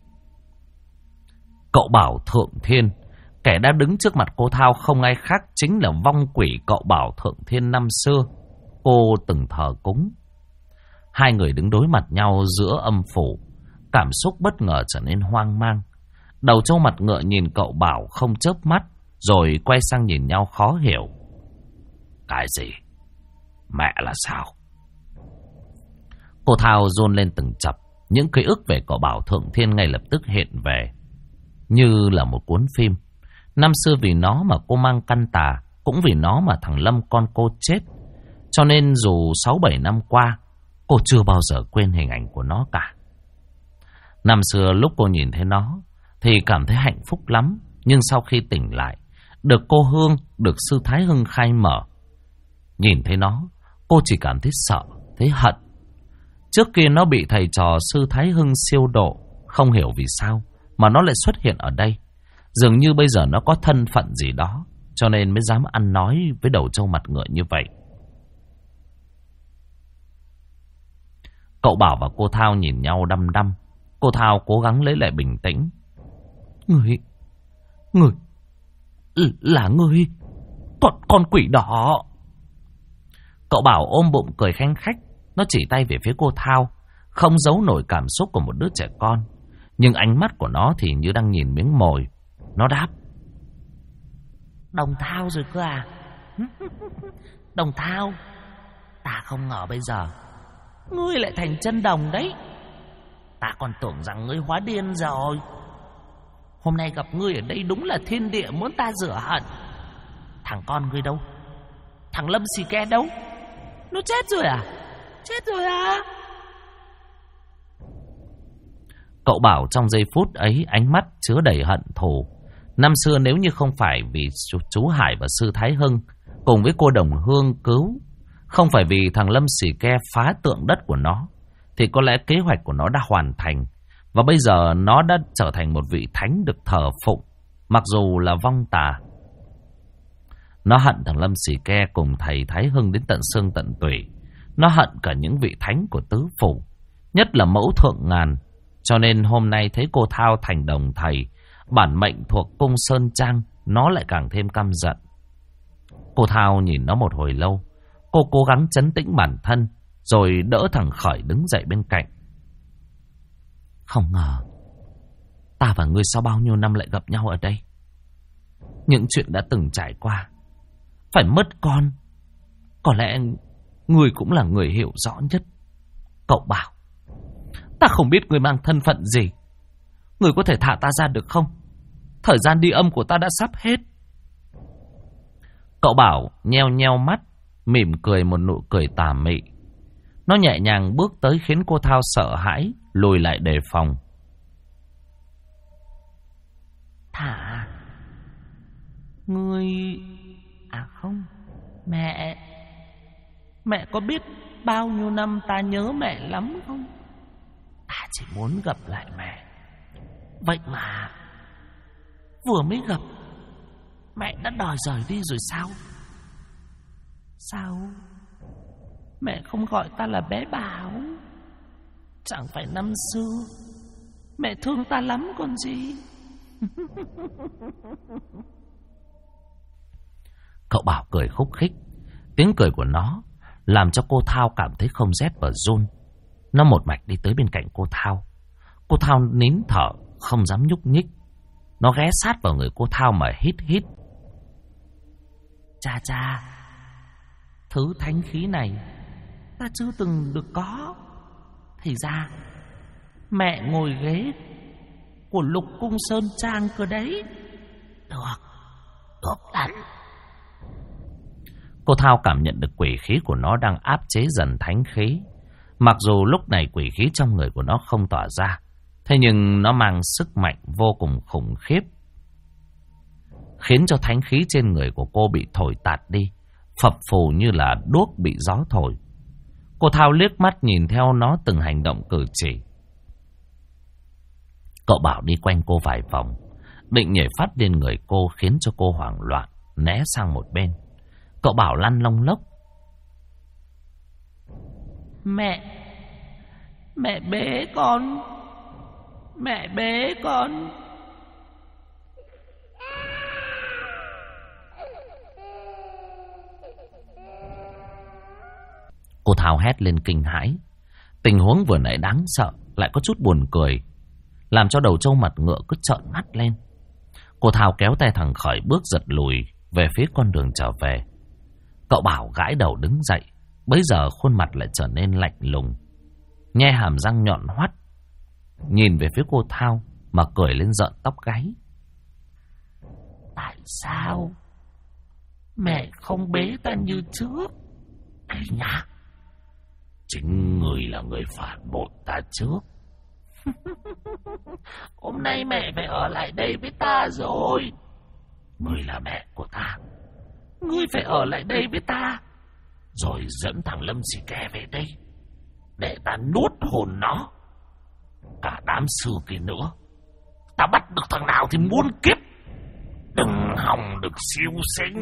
Cậu Bảo Thượng Thiên, kẻ đã đứng trước mặt cô Thao không ai khác chính là vong quỷ cậu Bảo Thượng Thiên năm xưa cô từng thờ cúng. Hai người đứng đối mặt nhau giữa âm phủ, cảm xúc bất ngờ trở nên hoang mang. Đầu trâu mặt ngựa nhìn cậu Bảo không chớp mắt, rồi quay sang nhìn nhau khó hiểu. Cái gì? Mẹ là sao? Cô Thao run lên từng chập, những ký ức về cậu Bảo Thượng Thiên ngay lập tức hiện về, như là một cuốn phim. Năm xưa vì nó mà cô mang căn tà, cũng vì nó mà thằng Lâm con cô chết. Cho nên dù 6-7 năm qua, cô chưa bao giờ quên hình ảnh của nó cả. Năm xưa lúc cô nhìn thấy nó thì cảm thấy hạnh phúc lắm. Nhưng sau khi tỉnh lại, được cô Hương, được sư Thái Hưng khai mở, nhìn thấy nó, cô chỉ cảm thấy sợ, thấy hận. Trước kia nó bị thầy trò sư Thái Hưng siêu độ, không hiểu vì sao mà nó lại xuất hiện ở đây. Dường như bây giờ nó có thân phận gì đó, cho nên mới dám ăn nói với đầu trâu mặt ngựa như vậy. Cậu Bảo và cô Thao nhìn nhau đăm đăm. Cô Thao cố gắng lấy lại bình tĩnh. Người là người, con quỷ đỏ. Cậu Bảo ôm bụng cười khanh khách. Nó chỉ tay về phía cô Thao, không giấu nổi cảm xúc của một đứa trẻ con. Nhưng ánh mắt của nó thì như đang nhìn miếng mồi. Nó đáp. Đồng Thao rồi cơ à? Đồng Thao, ta không ngờ bây giờ ngươi lại thành chân đồng đấy. Ta còn tưởng rằng ngươi hóa điên rồi. Hôm nay gặp ngươi ở đây đúng là thiên địa muốn ta rửa hận. Thằng con ngươi đâu? Thằng Lâm Xì Ke đâu? Nó chết rồi à? Chết rồi à? Cậu Bảo trong giây phút ấy ánh mắt chứa đầy hận thù. Năm xưa nếu như không phải vì chú Hải và sư Thái Hưng cùng với cô Đồng Hương cứu, không phải vì thằng Lâm Xì Ke phá tượng đất của nó, thì có lẽ kế hoạch của nó đã hoàn thành. Và bây giờ nó đã trở thành một vị thánh được thờ phụng, mặc dù là vong tà. Nó hận thằng Lâm Xì Ke cùng thầy Thái Hưng đến tận xương tận tủy. Nó hận cả những vị thánh của tứ phủ, nhất là mẫu thượng ngàn. Cho nên hôm nay thấy cô Thao thành đồng thầy, bản mệnh thuộc cung Sơn Trang, nó lại càng thêm căm giận. Cô Thao nhìn nó một hồi lâu. Cô cố gắng trấn tĩnh bản thân, rồi đỡ thằng Khởi đứng dậy bên cạnh. Không ngờ ta và ngươi sau bao nhiêu năm lại gặp nhau ở đây. Những chuyện đã từng trải qua, phải mất con, có lẽ ngươi cũng là người hiểu rõ nhất. Cậu Bảo, ta không biết ngươi mang thân phận gì. Ngươi có thể thả ta ra được không? Thời gian đi âm của ta đã sắp hết. Cậu Bảo nheo nheo mắt, mỉm cười một nụ cười tà mị. Nó nhẹ nhàng bước tới khiến cô Thao sợ hãi, lùi lại đề phòng. Thả? Ngươi... À không, mẹ có biết bao nhiêu năm ta nhớ mẹ lắm không? Ta chỉ muốn gặp lại mẹ. Vậy mà vừa mới gặp, mẹ đã đòi rời đi rồi sao? Sao mẹ không gọi ta là bé Bảo? Chẳng phải năm xưa mẹ thương ta lắm còn gì. Cậu Bảo cười khúc khích. Tiếng cười của nó làm cho cô Thao cảm thấy không rét và run. Nó một mạch đi tới bên cạnh cô Thao. Cô Thao nín thở, không dám nhúc nhích. Nó ghé sát vào người cô Thao mà hít hít. Cha, thứ thánh khí này ta chưa từng được có. Thì ra mẹ ngồi ghế của Lục Cung Sơn Trang cơ đấy. Được lắm. Cô Thao cảm nhận được quỷ khí của nó đang áp chế dần thánh khí. Mặc dù lúc này quỷ khí trong người của nó không tỏa ra, thế nhưng nó mang sức mạnh vô cùng khủng khiếp, khiến cho thánh khí trên người của cô bị thổi tạt đi, phập phù như là đuốc bị gió thổi. Cô Thao liếc mắt nhìn theo nó từng hành động cử chỉ. Cậu Bảo đi quanh cô vài vòng, định nhảy phát lên người cô khiến cho cô hoảng loạn, né sang một bên. Cậu Bảo lăn lông lốc. Mẹ bế con. Mẹ bế con. Cô Thao hét lên kinh hãi. Tình huống vừa nãy đáng sợ, lại có chút buồn cười, làm cho đầu trâu mặt ngựa cứ trợn mắt lên. Cô Thao kéo tay thằng Khởi bước giật lùi về phía con đường trở về. Cậu Bảo gãi đầu đứng dậy, bấy giờ khuôn mặt lại trở nên lạnh lùng, nhe hàm răng nhọn hoắt, nhìn về phía cô Thao mà cười lên rợn tóc gáy. Tại sao mẹ không bế ta như trước? Ấy nhá, chính người là người phản bội ta trước. Hôm nay mẹ phải ở lại đây với ta rồi. Ngươi là mẹ của ta, ngươi phải ở lại đây với ta, rồi dẫn thằng Lâm Xì Ke về đây để ta nuốt hồn nó. Cả đám sư kia nữa, ta bắt được thằng nào thì muôn kiếp đừng hòng được siêu sinh.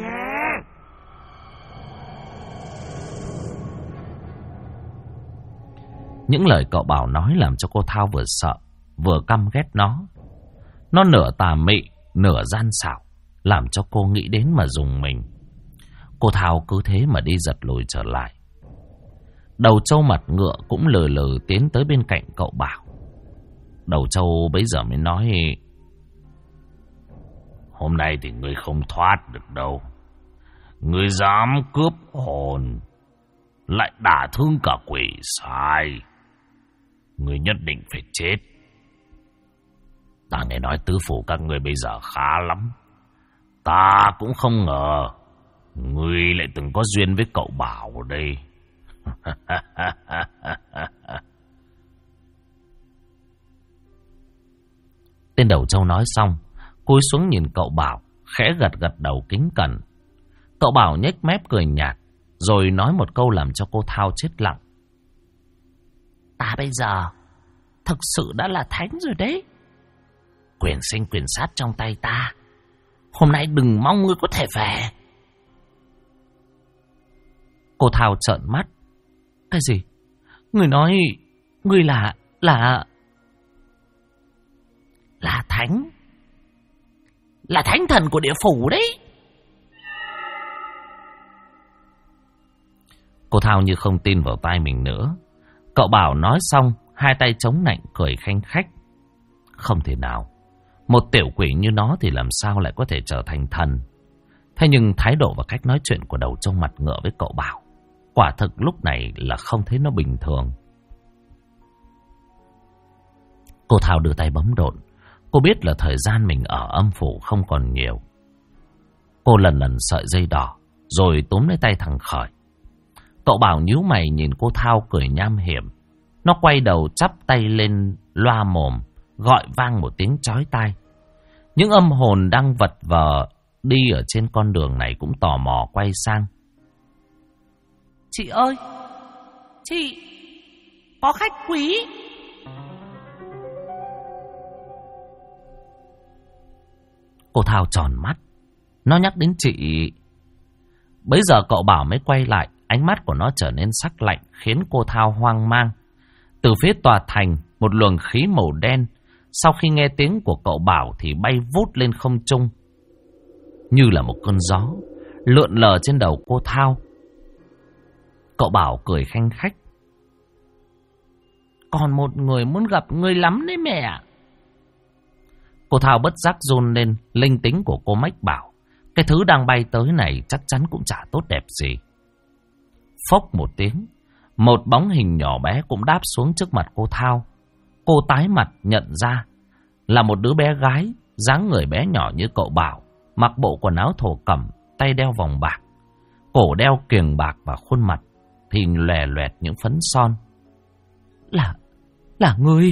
Những lời cậu Bảo nói làm cho cô Thao vừa sợ vừa căm ghét nó. Nó nửa tà mị nửa gian xảo, làm cho cô nghĩ đến mà rùng mình. Cô Thao cứ thế mà đi giật lùi trở lại. Đầu trâu mặt ngựa cũng lừ lừ tiến tới bên cạnh cậu Bảo. Đầu trâu bấy giờ mới nói: Hôm nay thì ngươi không thoát được đâu. Ngươi dám cướp hồn, lại đả thương cả quỷ sai, ngươi nhất định phải chết. Ta nghe nói tứ phủ các ngươi bây giờ khá lắm. Ta cũng không ngờ ngươi lại từng có duyên với cậu Bảo đây. Tên đầu trâu nói xong, cúi xuống nhìn cậu Bảo, khẽ gật gật đầu kính cẩn. Cậu Bảo nhếch mép cười nhạt, rồi nói một câu làm cho cô Thao chết lặng. Ta bây giờ thực sự đã là thánh rồi đấy. Quyền sinh quyền sát trong tay ta. Hôm nay đừng mong ngươi có thể về. Cô Thao trợn mắt. Cái gì? Người nói ngươi là thánh. Là thánh thần của địa phủ đấy. Cô Thao như không tin vào tai mình nữa. Cậu Bảo nói xong, hai tay chống nạnh cười khanh khách. Không thể nào, một tiểu quỷ như nó thì làm sao lại có thể trở thành thần. Thế nhưng thái độ và cách nói chuyện của đầu trâu mặt ngựa với cậu Bảo, quả thực lúc này là không thấy nó bình thường. Cô Thao đưa tay bấm độn. Cô biết là thời gian mình ở âm phủ không còn nhiều. Cô lần lần sợi dây đỏ, rồi túm lấy tay thằng Khởi. Cậu Bảo nhíu mày nhìn cô Thao cười nham hiểm. Nó quay đầu chắp tay lên loa mồm, gọi vang một tiếng chói tai. Những âm hồn đang vật vờ đi ở trên con đường này cũng tò mò quay sang. Chị ơi, chị, có khách quý. Cô Thao tròn mắt. Nó nhắc đến chị. Bấy giờ cậu Bảo mới quay lại. Ánh mắt của nó trở nên sắc lạnh, khiến cô Thao hoang mang. Từ phía tòa thành, một luồng khí màu đen, sau khi nghe tiếng của cậu Bảo thì bay vút lên không trung, như là một cơn gió, lượn lờ trên đầu cô Thao. Cậu Bảo cười khanh khách. Còn một người muốn gặp ngươi lắm đấy mẹ. Cô Thao bất giác run lên. Linh tính của cô mách bảo cái thứ đang bay tới này chắc chắn cũng chả tốt đẹp gì. Phốc một tiếng, một bóng hình nhỏ bé cũng đáp xuống trước mặt cô Thao. Cô tái mặt nhận ra là một đứa bé gái, dáng người bé nhỏ như cậu Bảo, mặc bộ quần áo thổ cẩm, tay đeo vòng bạc, cổ đeo kiềng bạc và khuôn mặt thì lòe loẹt những phấn son. Là ngươi?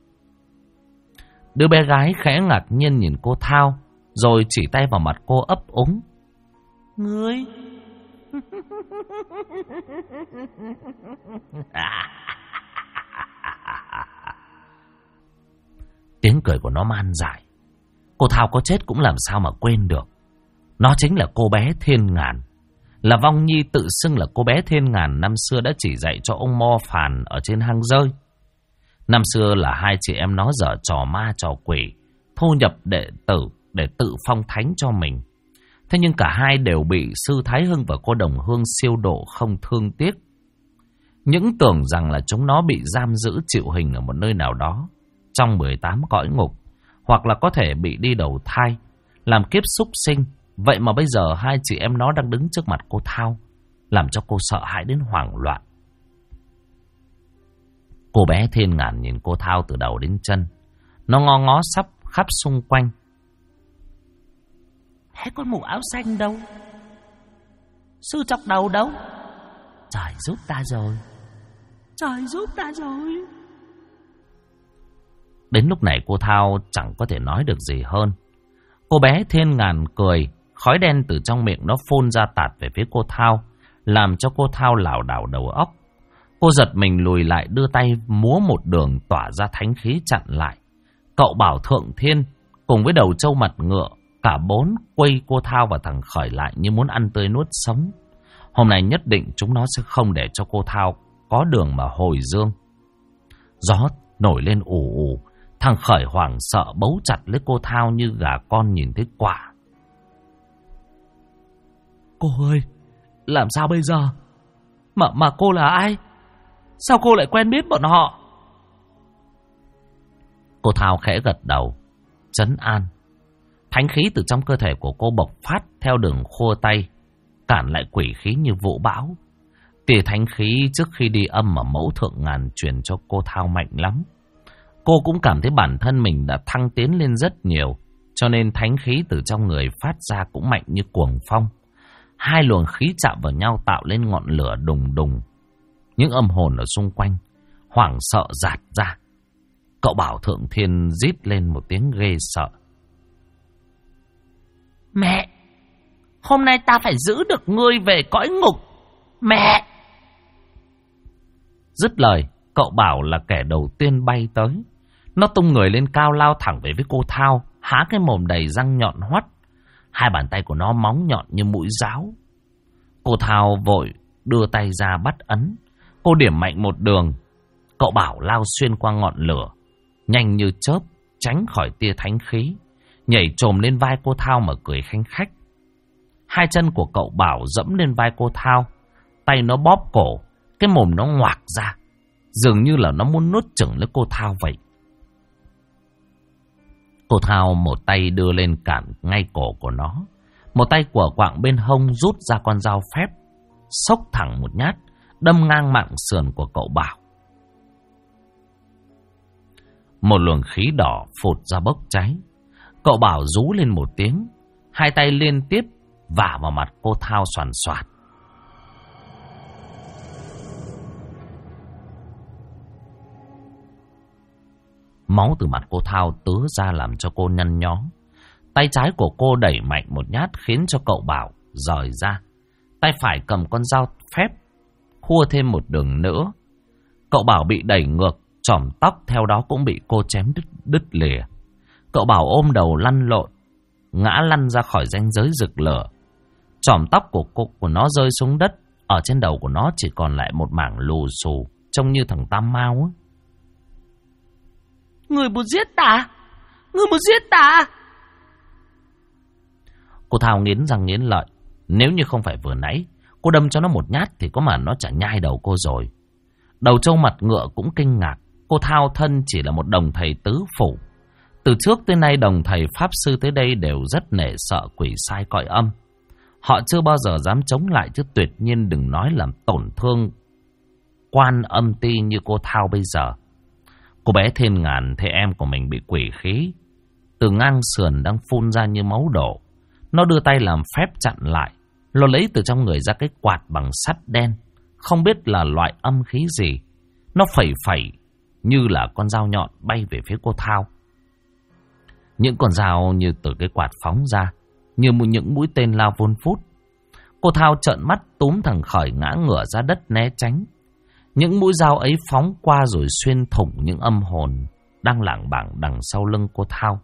Đứa bé gái khẽ ngạc nhiên nhìn cô Thao, rồi chỉ tay vào mặt cô ấp úng. Ngươi? Tiếng cười của nó man dại. Cô Thao có chết cũng làm sao mà quên được. Nó chính là cô bé Thiên Ngàn, là vong nhi tự xưng là cô bé Thiên Ngàn năm xưa đã chỉ dạy cho ông Mo Phàn ở trên hang rơi. Năm xưa là hai chị em nó giở trò ma trò quỷ, thu nhập đệ tử để tự phong thánh cho mình. Thế nhưng cả hai đều bị sư Thái Hưng và cô Đồng Hương siêu độ không thương tiếc. Những tưởng rằng là chúng nó bị giam giữ chịu hình ở một nơi nào đó trong 18 cõi ngục, hoặc là có thể bị đi đầu thai, làm kiếp súc sinh. Vậy mà bây giờ hai chị em nó đang đứng trước mặt cô Thao, làm cho cô sợ hãi đến hoảng loạn. Cô bé Thiên Ngàn nhìn cô Thao từ đầu đến chân. Nó ngó ngó sắp khắp xung quanh. Thế con mụ áo xanh đâu? Sư chọc đầu đâu? Trời giúp ta rồi. Trời giúp ta rồi. Đến lúc này cô Thao chẳng có thể nói được gì hơn. Cô bé Thiên Ngàn cười, khói đen từ trong miệng nó phun ra tạt về phía cô Thao, làm cho cô Thao lảo đảo đầu óc. Cô giật mình lùi lại, đưa tay múa một đường tỏa ra thánh khí chặn lại. Cậu Bảo Thượng Thiên cùng với Đầu Trâu Mặt Ngựa, cả bốn quây cô Thao và thằng Khởi lại như muốn ăn tươi nuốt sống. Hôm nay nhất định chúng nó sẽ không để cho cô Thao có đường mà hồi dương. Gió nổi lên ù ù. Thằng Khởi hoảng sợ bấu chặt lấy cô Thao như gà con nhìn thấy quả. Cô ơi, làm sao bây giờ? Mà cô là ai? Sao cô lại quen biết bọn họ? Cô Thao khẽ gật đầu, trấn an. Thánh khí từ trong cơ thể của cô bộc phát theo đường khua tay, cản lại quỷ khí như vũ bão. Tỉa thánh khí trước khi đi âm mà Mẫu Thượng Ngàn truyền cho cô Thao mạnh lắm. Cô cũng cảm thấy bản thân mình đã thăng tiến lên rất nhiều, cho nên thánh khí từ trong người phát ra cũng mạnh như cuồng phong. Hai luồng khí chạm vào nhau tạo lên ngọn lửa đùng đùng. Những âm hồn ở xung quanh hoảng sợ dạt ra. Cậu Bảo Thượng Thiên rít lên một tiếng ghê sợ. Mẹ! Hôm nay ta phải giữ được ngươi về cõi ngục! Mẹ! Dứt lời, cậu Bảo là kẻ đầu tiên bay tới. Nó tung người lên cao lao thẳng về với cô Thao, há cái mồm đầy răng nhọn hoắt. Hai bàn tay của nó móng nhọn như mũi giáo. Cô Thao vội đưa tay ra bắt ấn. Cô điểm mạnh một đường. Cậu Bảo lao xuyên qua ngọn lửa, nhanh như chớp, tránh khỏi tia thánh khí, nhảy trồm lên vai cô Thao mà cười khanh khách. Hai chân của cậu Bảo dẫm lên vai cô Thao, tay nó bóp cổ, cái mồm nó ngoạc ra, dường như là nó muốn nuốt chửng lấy cô Thao vậy. Cô Thao một tay đưa lên cản ngay cổ của nó, một tay của quạng bên hông rút ra con dao phép, xốc thẳng một nhát, đâm ngang mạng sườn của cậu Bảo. Một luồng khí đỏ phụt ra bốc cháy. Cậu Bảo rú lên một tiếng, hai tay liên tiếp vả vào mặt cô Thao xoàn xoạt. Máu từ mặt cô Thao tứa ra làm cho cô nhăn nhó. Tay trái của cô đẩy mạnh một nhát khiến cho cậu Bảo rời ra. Tay phải cầm con dao phép khua thêm một đường nữa. Cậu Bảo bị đẩy ngược, chỏm tóc theo đó cũng bị cô chém đứt lìa. Cậu Bảo ôm đầu lăn lộn, ngã lăn ra khỏi ranh giới rực lửa. Chỏm tóc của nó rơi xuống đất, ở trên đầu của nó chỉ còn lại một mảng lù xù, trông như thằng Tam Mao ấy. Người muốn giết ta? Người muốn giết ta? Cô Thao nghiến răng nghiến lợi. Nếu như không phải vừa nãy cô đâm cho nó một nhát thì có mà nó chả nhai đầu cô rồi. Đầu Trâu Mặt Ngựa cũng kinh ngạc. Cô Thao thân chỉ là một đồng thầy tứ phủ. Từ trước tới nay đồng thầy pháp sư tới đây đều rất nể sợ quỷ sai cõi âm. Họ chưa bao giờ dám chống lại, chứ tuyệt nhiên đừng nói làm tổn thương quan âm ti như cô Thao bây giờ. Cô bé Thiên Ngàn thấy em của mình bị quỷ khí từ ngang sườn đang phun ra như máu đổ. Nó đưa tay làm phép chặn lại. Nó lấy từ trong người ra cái quạt bằng sắt đen, không biết là loại âm khí gì. Nó phẩy phẩy như là con dao nhọn bay về phía cô Thao. Những con dao như từ cái quạt phóng ra, như những mũi tên lao vun vút. Cô Thao trợn mắt túm thằng Khởi ngã ngửa ra đất né tránh. Những mũi dao ấy phóng qua rồi xuyên thủng những âm hồn đang lảng bảng đằng sau lưng cô Thao.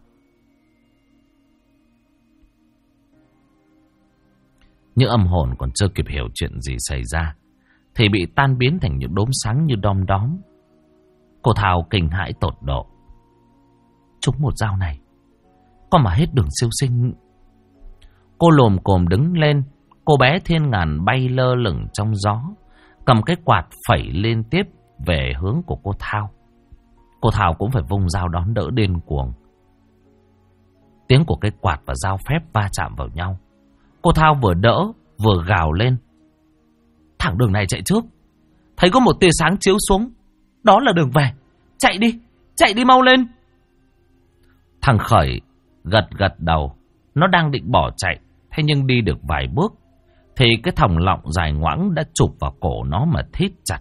Những âm hồn còn chưa kịp hiểu chuyện gì xảy ra thì bị tan biến thành những đốm sáng như đom đóm. Cô Thao kinh hãi tột độ. Trúng một dao này, có mà hết đường siêu sinh. Cô lồm cồm đứng lên. Cô bé Thiên Ngàn bay lơ lửng trong gió, cầm cái quạt phẩy liên tiếp về hướng của cô Thao. Cô Thao cũng phải vung dao đón đỡ điên cuồng. Tiếng của cái quạt và dao phép va chạm vào nhau. Cô Thao vừa đỡ vừa gào lên. Thẳng đường này chạy trước. Thấy có một tia sáng chiếu xuống, đó là đường về. Chạy đi mau lên. Thằng Khởi gật đầu. Nó đang định bỏ chạy, thế nhưng đi được vài bước thì cái thòng lọng dài ngoãng đã chụp vào cổ nó mà thít chặt.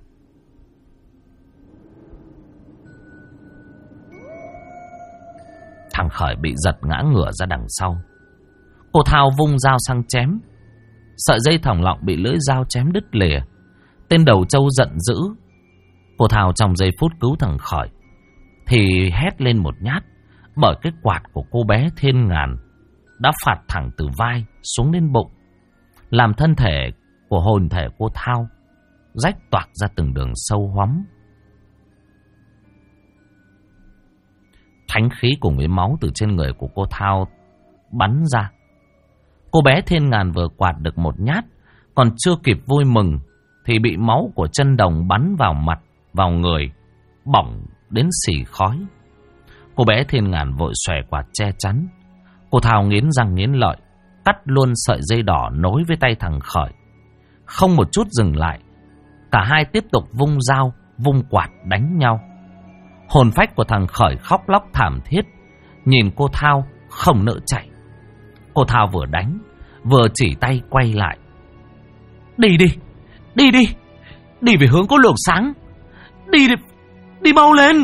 Thằng Khởi bị giật ngã ngửa ra đằng sau. Cô Thao vung dao sang chém. Sợi dây thòng lọng bị lưỡi dao chém đứt lìa. Tên đầu trâu giận dữ. Cô Thao trong giây phút cứu thằng Khởi thì hét lên một nhát, bởi cái quạt của cô bé Thiên Ngàn đã phạt thẳng từ vai xuống đến bụng, làm thân thể của hồn thể cô Thao rách toạc ra từng đường sâu hoắm. Thánh khí cùng với máu từ trên người của cô Thao bắn ra. Cô bé Thiên Ngàn vừa quạt được một nhát, còn chưa kịp vui mừng thì bị máu của chân đồng bắn vào mặt, vào người, bỏng đến xì khói. Cô bé Thiên Ngàn vội xòe quạt che chắn. Cô Thao nghiến răng nghiến lợi, cắt luôn sợi dây đỏ nối với tay thằng Khởi. Không một chút dừng lại, cả hai tiếp tục vung dao, vung quạt đánh nhau. Hồn phách của thằng Khởi khóc lóc thảm thiết, nhìn cô Thao không nỡ chạy. Cô Thao vừa đánh, vừa chỉ tay quay lại. Đi về hướng có luồng sáng. Đi mau lên.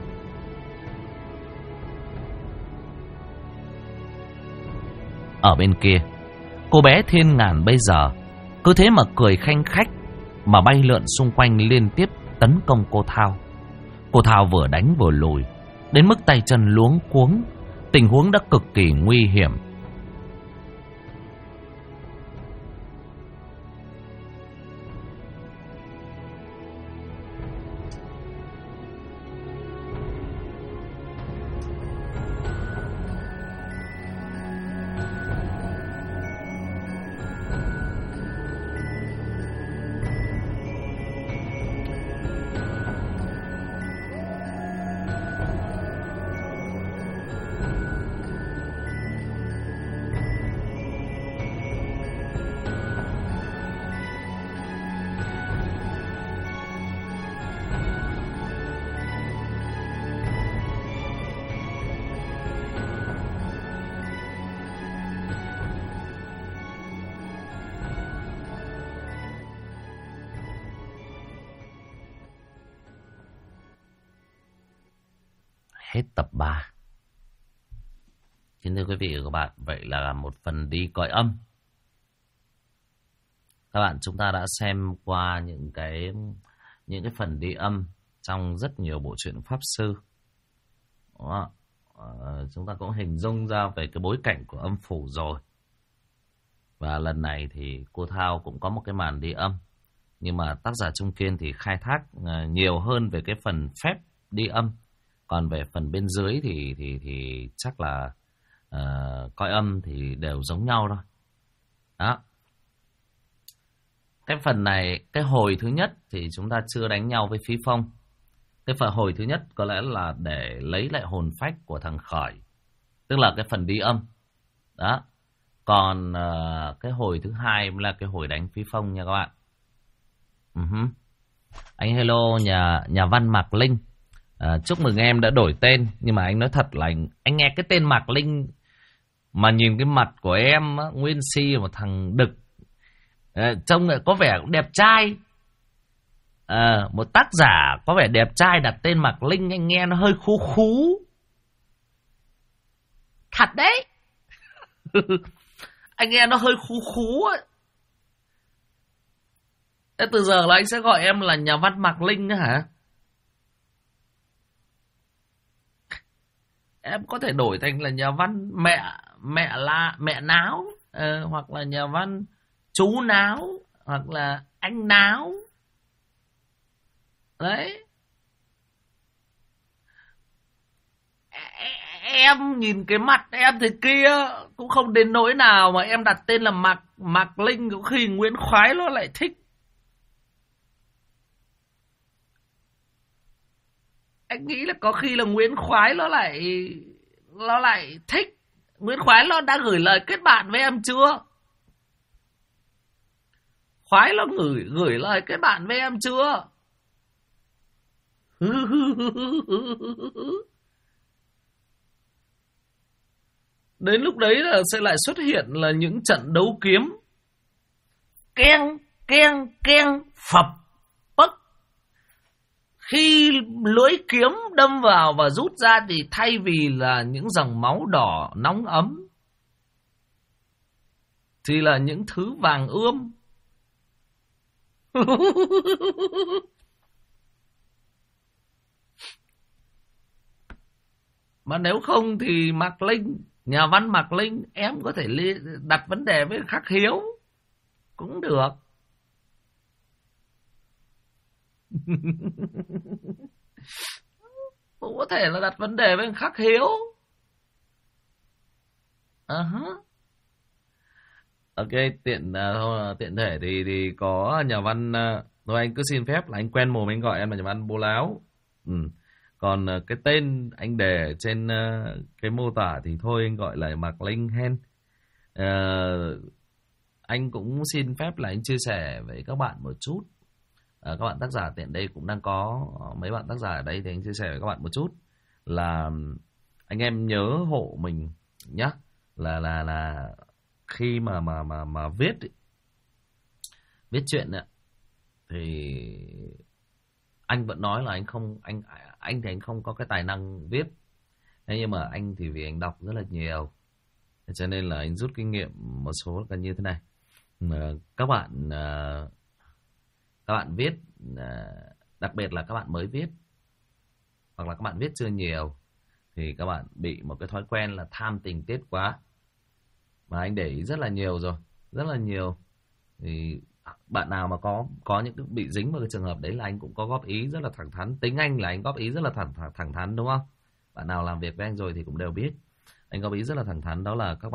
Ở bên kia, cô bé Thiên Ngàn bây giờ cứ thế mà cười khanh khách, mà bay lượn xung quanh liên tiếp tấn công cô Thao. Cô Thao vừa đánh vừa lùi, đến mức tay chân luống cuống. Tình huống đã cực kỳ nguy hiểm. Hết tập 3. Kính thưa quý vị và các bạn, vậy là một phần đi cõi âm. Các bạn, chúng ta đã xem qua những cái phần đi âm trong rất nhiều bộ truyện Pháp Sư. Chúng ta cũng hình dung ra về cái bối cảnh của âm phủ rồi. Và lần này thì cô Thao cũng có một cái màn đi âm. Nhưng mà tác giả Trung Kiên thì khai thác nhiều hơn về cái phần phép đi âm. Còn về phần bên dưới thì chắc là cõi âm thì đều giống nhau thôi. Đó. Cái phần này, cái hồi thứ nhất thì chúng ta chưa đánh nhau với Phí Phong. Cái phần hồi thứ nhất có lẽ là để lấy lại hồn phách của thằng Khởi, tức là cái phần đi âm. Đó. Còn cái hồi thứ hai là cái hồi đánh Phí Phong nha các bạn. Anh hello nhà văn Mạc Linh. Chúc mừng em đã đổi tên. Nhưng mà anh nói thật là anh nghe cái tên Mạc Linh mà nhìn cái mặt của em á, nguyên si một thằng đực, trông lại có vẻ cũng đẹp trai. Một tác giả có vẻ đẹp trai đặt tên Mạc Linh, anh nghe nó hơi khú khú. Thật đấy. Anh nghe nó hơi khú khú ấy. Thế từ giờ là anh sẽ gọi em là nhà văn Mạc Linh nữa hả? Em có thể đổi thành là nhà văn mẹ náo, hoặc là nhà văn chú náo, hoặc là anh náo. Đấy. Em nhìn cái mặt em thì kia cũng không đến nỗi nào mà em đặt tên là Mạc Linh, có khi Nguyễn Khoái nó lại thích. Anh nghĩ là có khi là Nguyễn Khoái nó lại thích. Nguyễn Khoái nó đã gửi lời kết bạn với em chưa? Khoái nó gửi lời kết bạn với em chưa? Đến lúc đấy là sẽ lại xuất hiện là những trận đấu kiếm. Keng, keng, keng, phập, bất. Khi lưỡi kiếm đâm vào và rút ra thì thay vì là những dòng máu đỏ nóng ấm thì là những thứ vàng ươm. Mà nếu không thì Mạc Linh, nhà văn Mạc Linh, em có thể đặt vấn đề với Khắc Hiếu cũng được. Cũng có thể là đặt vấn đề với Khắc Hiếu. Ok, tiện thể thì có nhà văn, thôi anh cứ xin phép là anh quen mồm anh gọi em là nhà văn Bố Láo. Còn cái tên anh để trên cái mô tả thì thôi anh gọi là Mạc Linh hen. Anh cũng xin phép là anh chia sẻ với các bạn một chút. Các bạn tác giả tiện đây cũng đang có mấy bạn tác giả ở đây, thì anh chia sẻ với các bạn một chút là anh em nhớ hộ mình nhá, là khi mà viết chuyện ấy, thì anh vẫn nói là anh thì anh không có cái tài năng viết. Thế nhưng mà anh thì vì anh đọc rất là nhiều, cho nên là anh rút kinh nghiệm một số là như thế này. Các bạn viết, đặc biệt là các bạn mới viết hoặc là các bạn viết chưa nhiều, thì các bạn bị một cái thói quen là tham tình tiết quá. Mà anh để ý rất là nhiều rồi, rất là nhiều. Thì bạn nào mà có những cái bị dính vào cái trường hợp đấy là anh cũng có góp ý rất là thẳng thắn. Tính anh là anh góp ý rất là thẳng thắn, đúng không? Bạn nào làm việc với anh rồi thì cũng đều biết. Anh góp ý rất là thẳng thắn, đó là các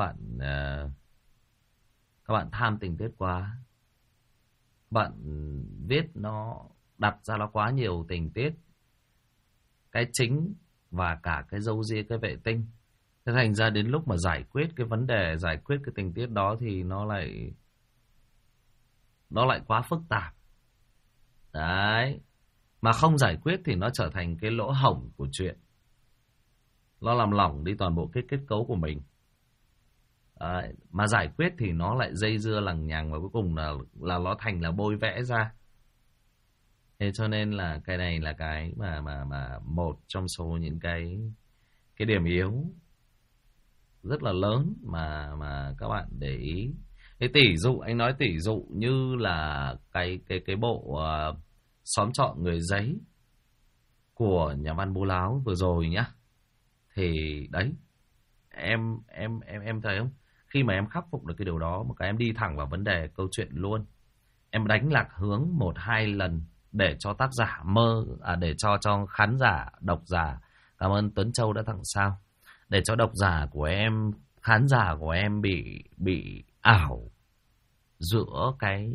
bạn tham tình tiết quá. Bạn viết nó đặt ra nó quá nhiều tình tiết, cái chính và cả cái râu ria, cái vệ tinh. Thế thành ra đến lúc mà giải quyết cái vấn đề, giải quyết cái tình tiết đó thì nó lại quá phức tạp. Đấy. Mà không giải quyết thì nó trở thành cái lỗ hổng của chuyện. Nó làm lỏng đi toàn bộ cái kết cấu của mình. Đấy. Mà giải quyết thì nó lại dây dưa lằng nhằng, và cuối cùng là nó thành là bôi vẽ ra. Thế cho nên là cái này là cái mà một trong số những cái điểm yếu rất là lớn mà các bạn để ý. Thế anh nói tỷ dụ như là cái bộ Xóm Trọ Người Giấy của nhà văn Bố Láo vừa rồi nhá. Thì đấy, em thấy không? Khi mà em khắc phục được cái điều đó, một cái em đi thẳng vào vấn đề câu chuyện luôn. Em đánh lạc hướng 1-2 lần để cho tác giả để cho khán giả, độc giả, cảm ơn Tuấn Châu đã tặng sao, để cho độc giả của em, khán giả của em bị ảo giữa cái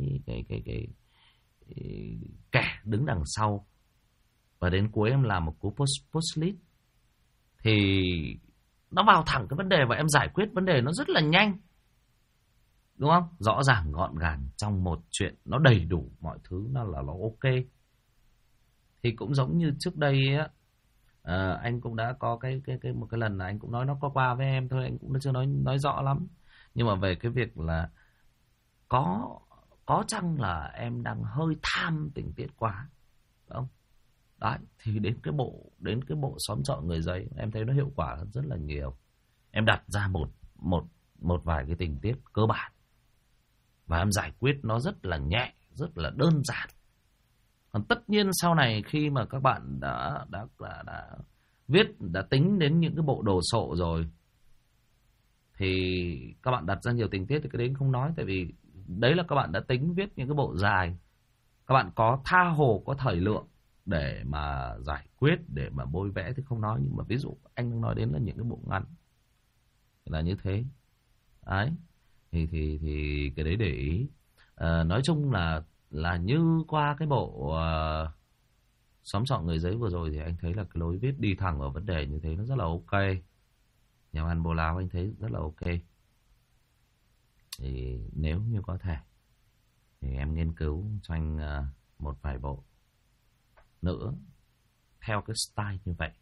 kẻ đứng đằng sau. Và đến cuối em làm một cú post-it thì nó vào thẳng cái vấn đề và em giải quyết vấn đề nó rất là nhanh, đúng không? Rõ ràng gọn gàng trong một chuyện, nó đầy đủ mọi thứ, nó ok. Thì cũng giống như trước đây á, anh cũng đã có một cái lần là anh cũng nói nó qua với em thôi, anh cũng chưa nói rõ lắm. Nhưng mà về cái việc là có chăng là em đang hơi tham tình tiết quá. không? Đấy, thì đến cái bộ xóm trọ người giấy em thấy nó hiệu quả hơn rất là nhiều. Em đặt ra một vài cái tình tiết cơ bản và em giải quyết nó rất là nhẹ, rất là đơn giản. Còn tất nhiên sau này khi mà các bạn đã viết, đã tính đến những cái bộ đồ sộ rồi thì các bạn đặt ra nhiều tình tiết thì cái đấy không nói, tại vì đấy là các bạn đã tính viết những cái bộ dài. Các bạn có tha hồ, có thời lượng để mà giải quyết, để mà bôi vẽ thì không nói. Nhưng mà ví dụ anh đang nói đến là những cái bộ ngắn là như thế. Đấy. Thì cái đấy để ý. Nói chung là như qua cái bộ xóm trọ người giấy vừa rồi thì anh thấy là cái lối viết đi thẳng vào vấn đề như thế nó rất là ok. Nhà văn Bố Láo anh thấy rất là ok. Thì nếu như có thể thì em nghiên cứu cho anh một vài bộ nữa theo cái style như vậy.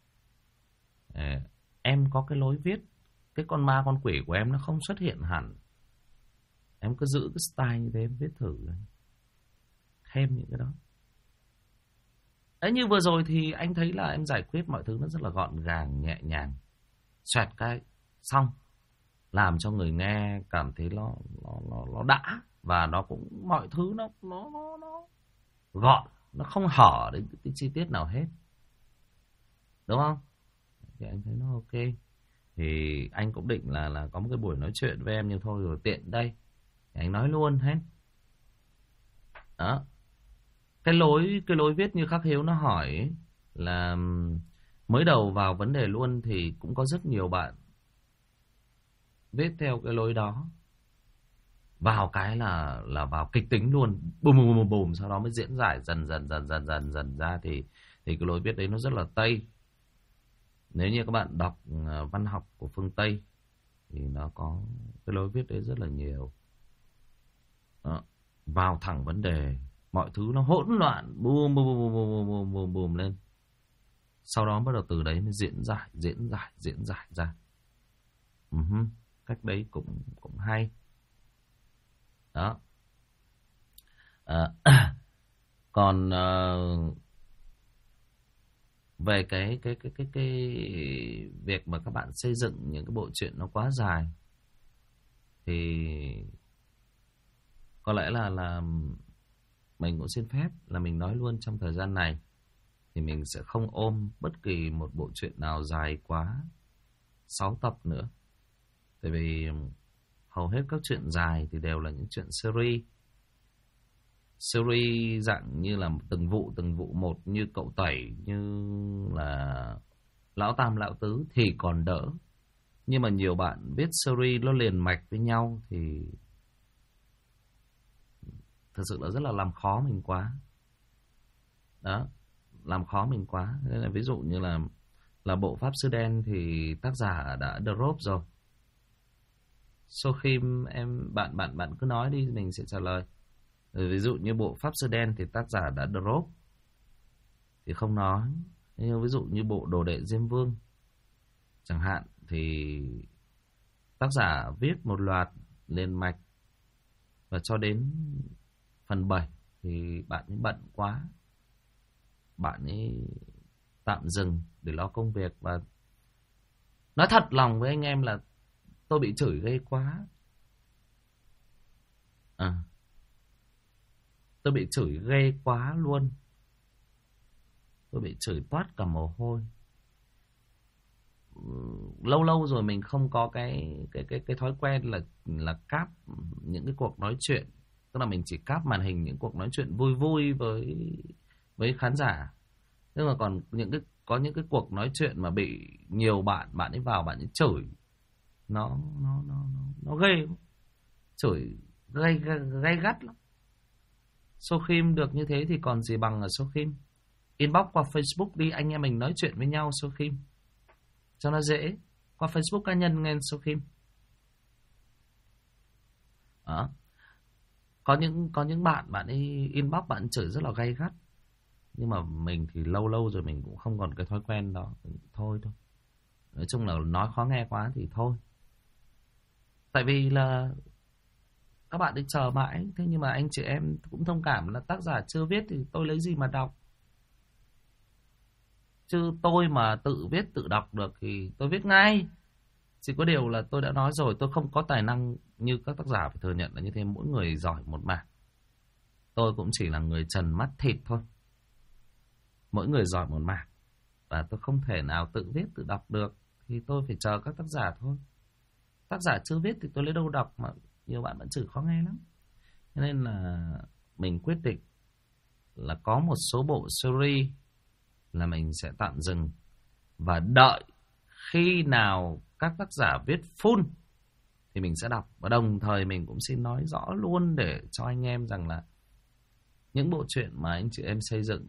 Em có cái lối viết, cái con ma con quỷ của em nó không xuất hiện hẳn. Em cứ giữ cái style như thế, em viết thử thêm những cái đó. Đấy, như vừa rồi thì anh thấy là em giải quyết mọi thứ nó rất là gọn gàng, nhẹ nhàng, xoẹt cái xong, làm cho người nghe cảm thấy nó đã, và nó cũng mọi thứ nó gọn, nó không hở đến cái chi tiết nào hết, đúng không? Thì anh thấy nó ok. Thì anh cũng định là có một cái buổi nói chuyện với em, nhưng thôi rồi tiện đây thì anh nói luôn hết. Đó. Cái lối viết như Khắc Hiếu nó hỏi là mới đầu vào vấn đề luôn thì cũng có rất nhiều bạn viết theo cái lối đó. Vào cái là vào kịch tính luôn, bùm bùm bùm bùm, sau đó mới diễn giải dần ra thì cái lối viết đấy nó rất là Tây. Nếu như các bạn đọc văn học của phương Tây thì nó có cái lối viết đấy rất là nhiều. Đó. Vào thẳng vấn đề, mọi thứ nó hỗn loạn, bùm bùm bùm bùm bùm bùm lên. Sau đó bắt đầu từ đấy mới diễn giải ra. Cách đấy cũng hay. Đó. Còn về cái việc mà các bạn xây dựng những cái bộ truyện nó quá dài thì có lẽ là mình cũng xin phép là mình nói luôn trong thời gian này thì mình sẽ không ôm bất kỳ một bộ truyện nào dài quá 6 tập nữa. Tại vì hầu hết các truyện dài thì đều là những truyện series dạng như là từng vụ một, như Cậu Tẩy, như là Lão Tam Lão Tứ thì còn đỡ. Nhưng mà nhiều bạn viết series nó liền mạch với nhau thì thật sự là rất là làm khó mình quá. Đó, làm khó mình quá. Nên là ví dụ như là bộ Pháp Sư Đen thì tác giả đã drop rồi. Sokhim bạn cứ nói đi, mình sẽ trả lời. Ví dụ như bộ Pháp Sư Đen thì tác giả đã drop thì không nói. Nhưng ví dụ như bộ Đồ Đệ Diêm Vương chẳng hạn thì tác giả viết một loạt liền mạch, và cho đến phần 7 thì bạn ấy bận quá, bạn ấy tạm dừng để lo công việc. Và nói thật lòng với anh em là tôi bị chửi ghê quá. Tôi bị chửi ghê quá luôn. Tôi bị chửi toát cả mồ hôi. Lâu rồi mình không có cái thói quen là cáp những cái cuộc nói chuyện. Tức là mình chỉ cáp màn hình những cuộc nói chuyện vui vui với khán giả. Nhưng mà còn có những cái cuộc nói chuyện mà bị nhiều bạn ấy vào, bạn ấy chửi nó ghê, chửi gay gắt lắm. Sokhim được như thế thì còn gì bằng ở Sokhim. Inbox qua Facebook đi, anh em mình nói chuyện với nhau Sokhim, cho nó dễ. Qua Facebook cá nhân nghe Sokhim. Đó. Có những bạn ấy inbox bạn chửi rất là gay gắt. Nhưng mà mình thì lâu rồi mình cũng không còn cái thói quen đó. Thôi. Nói chung là nói khó nghe quá thì thôi. Tại vì là các bạn đi chờ mãi. Thế nhưng mà anh chị em cũng thông cảm là tác giả chưa viết thì tôi lấy gì mà đọc. Chứ tôi mà tự viết tự đọc được thì tôi viết ngay. Chỉ có điều là tôi đã nói rồi, tôi không có tài năng như các tác giả, phải thừa nhận là như thế. Mỗi người giỏi một mảng. Tôi cũng chỉ là người trần mắt thịt thôi. Mỗi người giỏi một mảng. Và tôi không thể nào tự viết tự đọc được. Thì tôi phải chờ các tác giả thôi. Tác giả chưa viết thì tôi lấy đâu đọc, mà nhiều bạn vẫn chửi khó nghe lắm. Cho nên là mình quyết định là có một số bộ series là mình sẽ tạm dừng. Và đợi khi nào các tác giả viết full thì mình sẽ đọc. Và đồng thời mình cũng xin nói rõ luôn để cho anh em rằng là những bộ truyện mà anh chị em xây dựng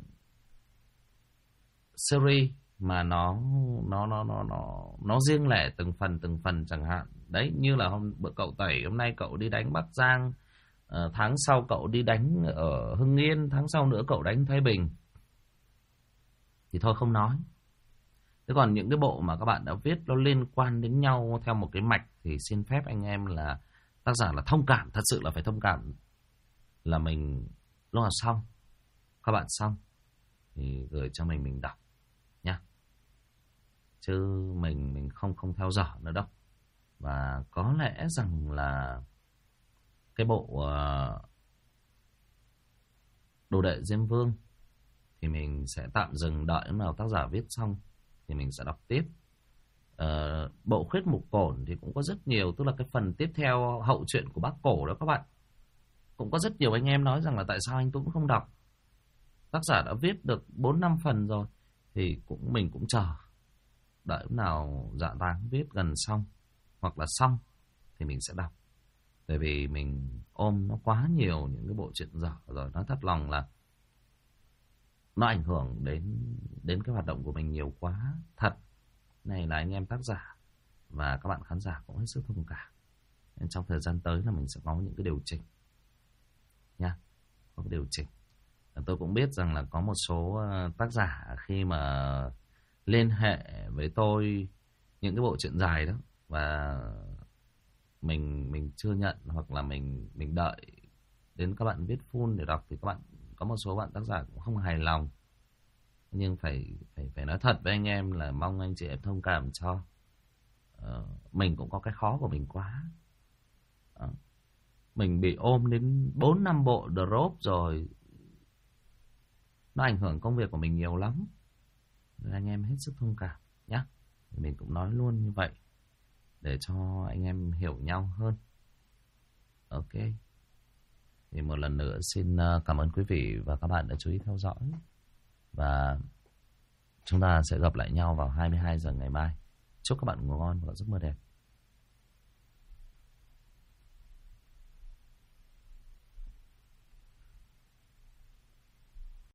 series mà nó riêng lẻ từng phần chẳng hạn. Đấy, như là bữa cậu Tẩy, hôm nay cậu đi đánh Bắc Giang, tháng sau cậu đi đánh ở Hưng Yên, tháng sau nữa cậu đánh Thái Bình. Thì thôi không nói. Thế còn những cái bộ mà các bạn đã viết nó liên quan đến nhau theo một cái mạch thì xin phép anh em là tác giả là thông cảm, thật sự là phải thông cảm, là mình lúc nào xong, các bạn xong thì gửi cho mình đọc nhá. Chứ mình không theo dõi nữa đâu. Và có lẽ rằng là cái bộ Đồ Đệ Diêm Vương thì mình sẽ tạm dừng, đợi lúc nào tác giả viết xong thì mình sẽ đọc tiếp. Bộ Khuyết Mục Cổn thì cũng có rất nhiều, tức là cái phần tiếp theo hậu truyện của Bác Cổ đó các bạn. Cũng có rất nhiều anh em nói rằng là tại sao anh Tuấn không đọc. Tác giả đã viết được 4-5 phần rồi thì mình cũng chờ. Đợi lúc nào Dạ Táng viết gần xong hoặc là xong thì mình sẽ đọc. Bởi vì mình ôm nó quá nhiều những cái bộ truyện dở rồi. Nói thật lòng là nó ảnh hưởng đến cái hoạt động của mình nhiều quá. Thật. Này là anh em tác giả và các bạn khán giả cũng hết sức thông cảm. Nên trong thời gian tới là mình sẽ có những cái điều chỉnh nha. Có cái điều chỉnh. Tôi cũng biết rằng là có một số tác giả khi mà liên hệ với tôi những cái bộ truyện dài đó và mình chưa nhận, hoặc là mình đợi đến các bạn viết full để đọc thì các bạn, có một số bạn tác giả cũng không hài lòng. Nhưng phải nói thật với anh em là mong anh chị em thông cảm cho. Mình cũng có cái khó của mình quá. Mình bị ôm đến 4-5 bộ drop rồi. Nó ảnh hưởng công việc của mình nhiều lắm. Nên anh em hết sức thông cảm nhé. Mình cũng nói luôn như vậy để cho anh em hiểu nhau hơn. Ok. Thì một lần nữa xin cảm ơn quý vị và các bạn đã chú ý theo dõi. Và chúng ta sẽ gặp lại nhau vào 22 giờ ngày mai. Chúc các bạn ngủ ngon và giấc mơ đẹp.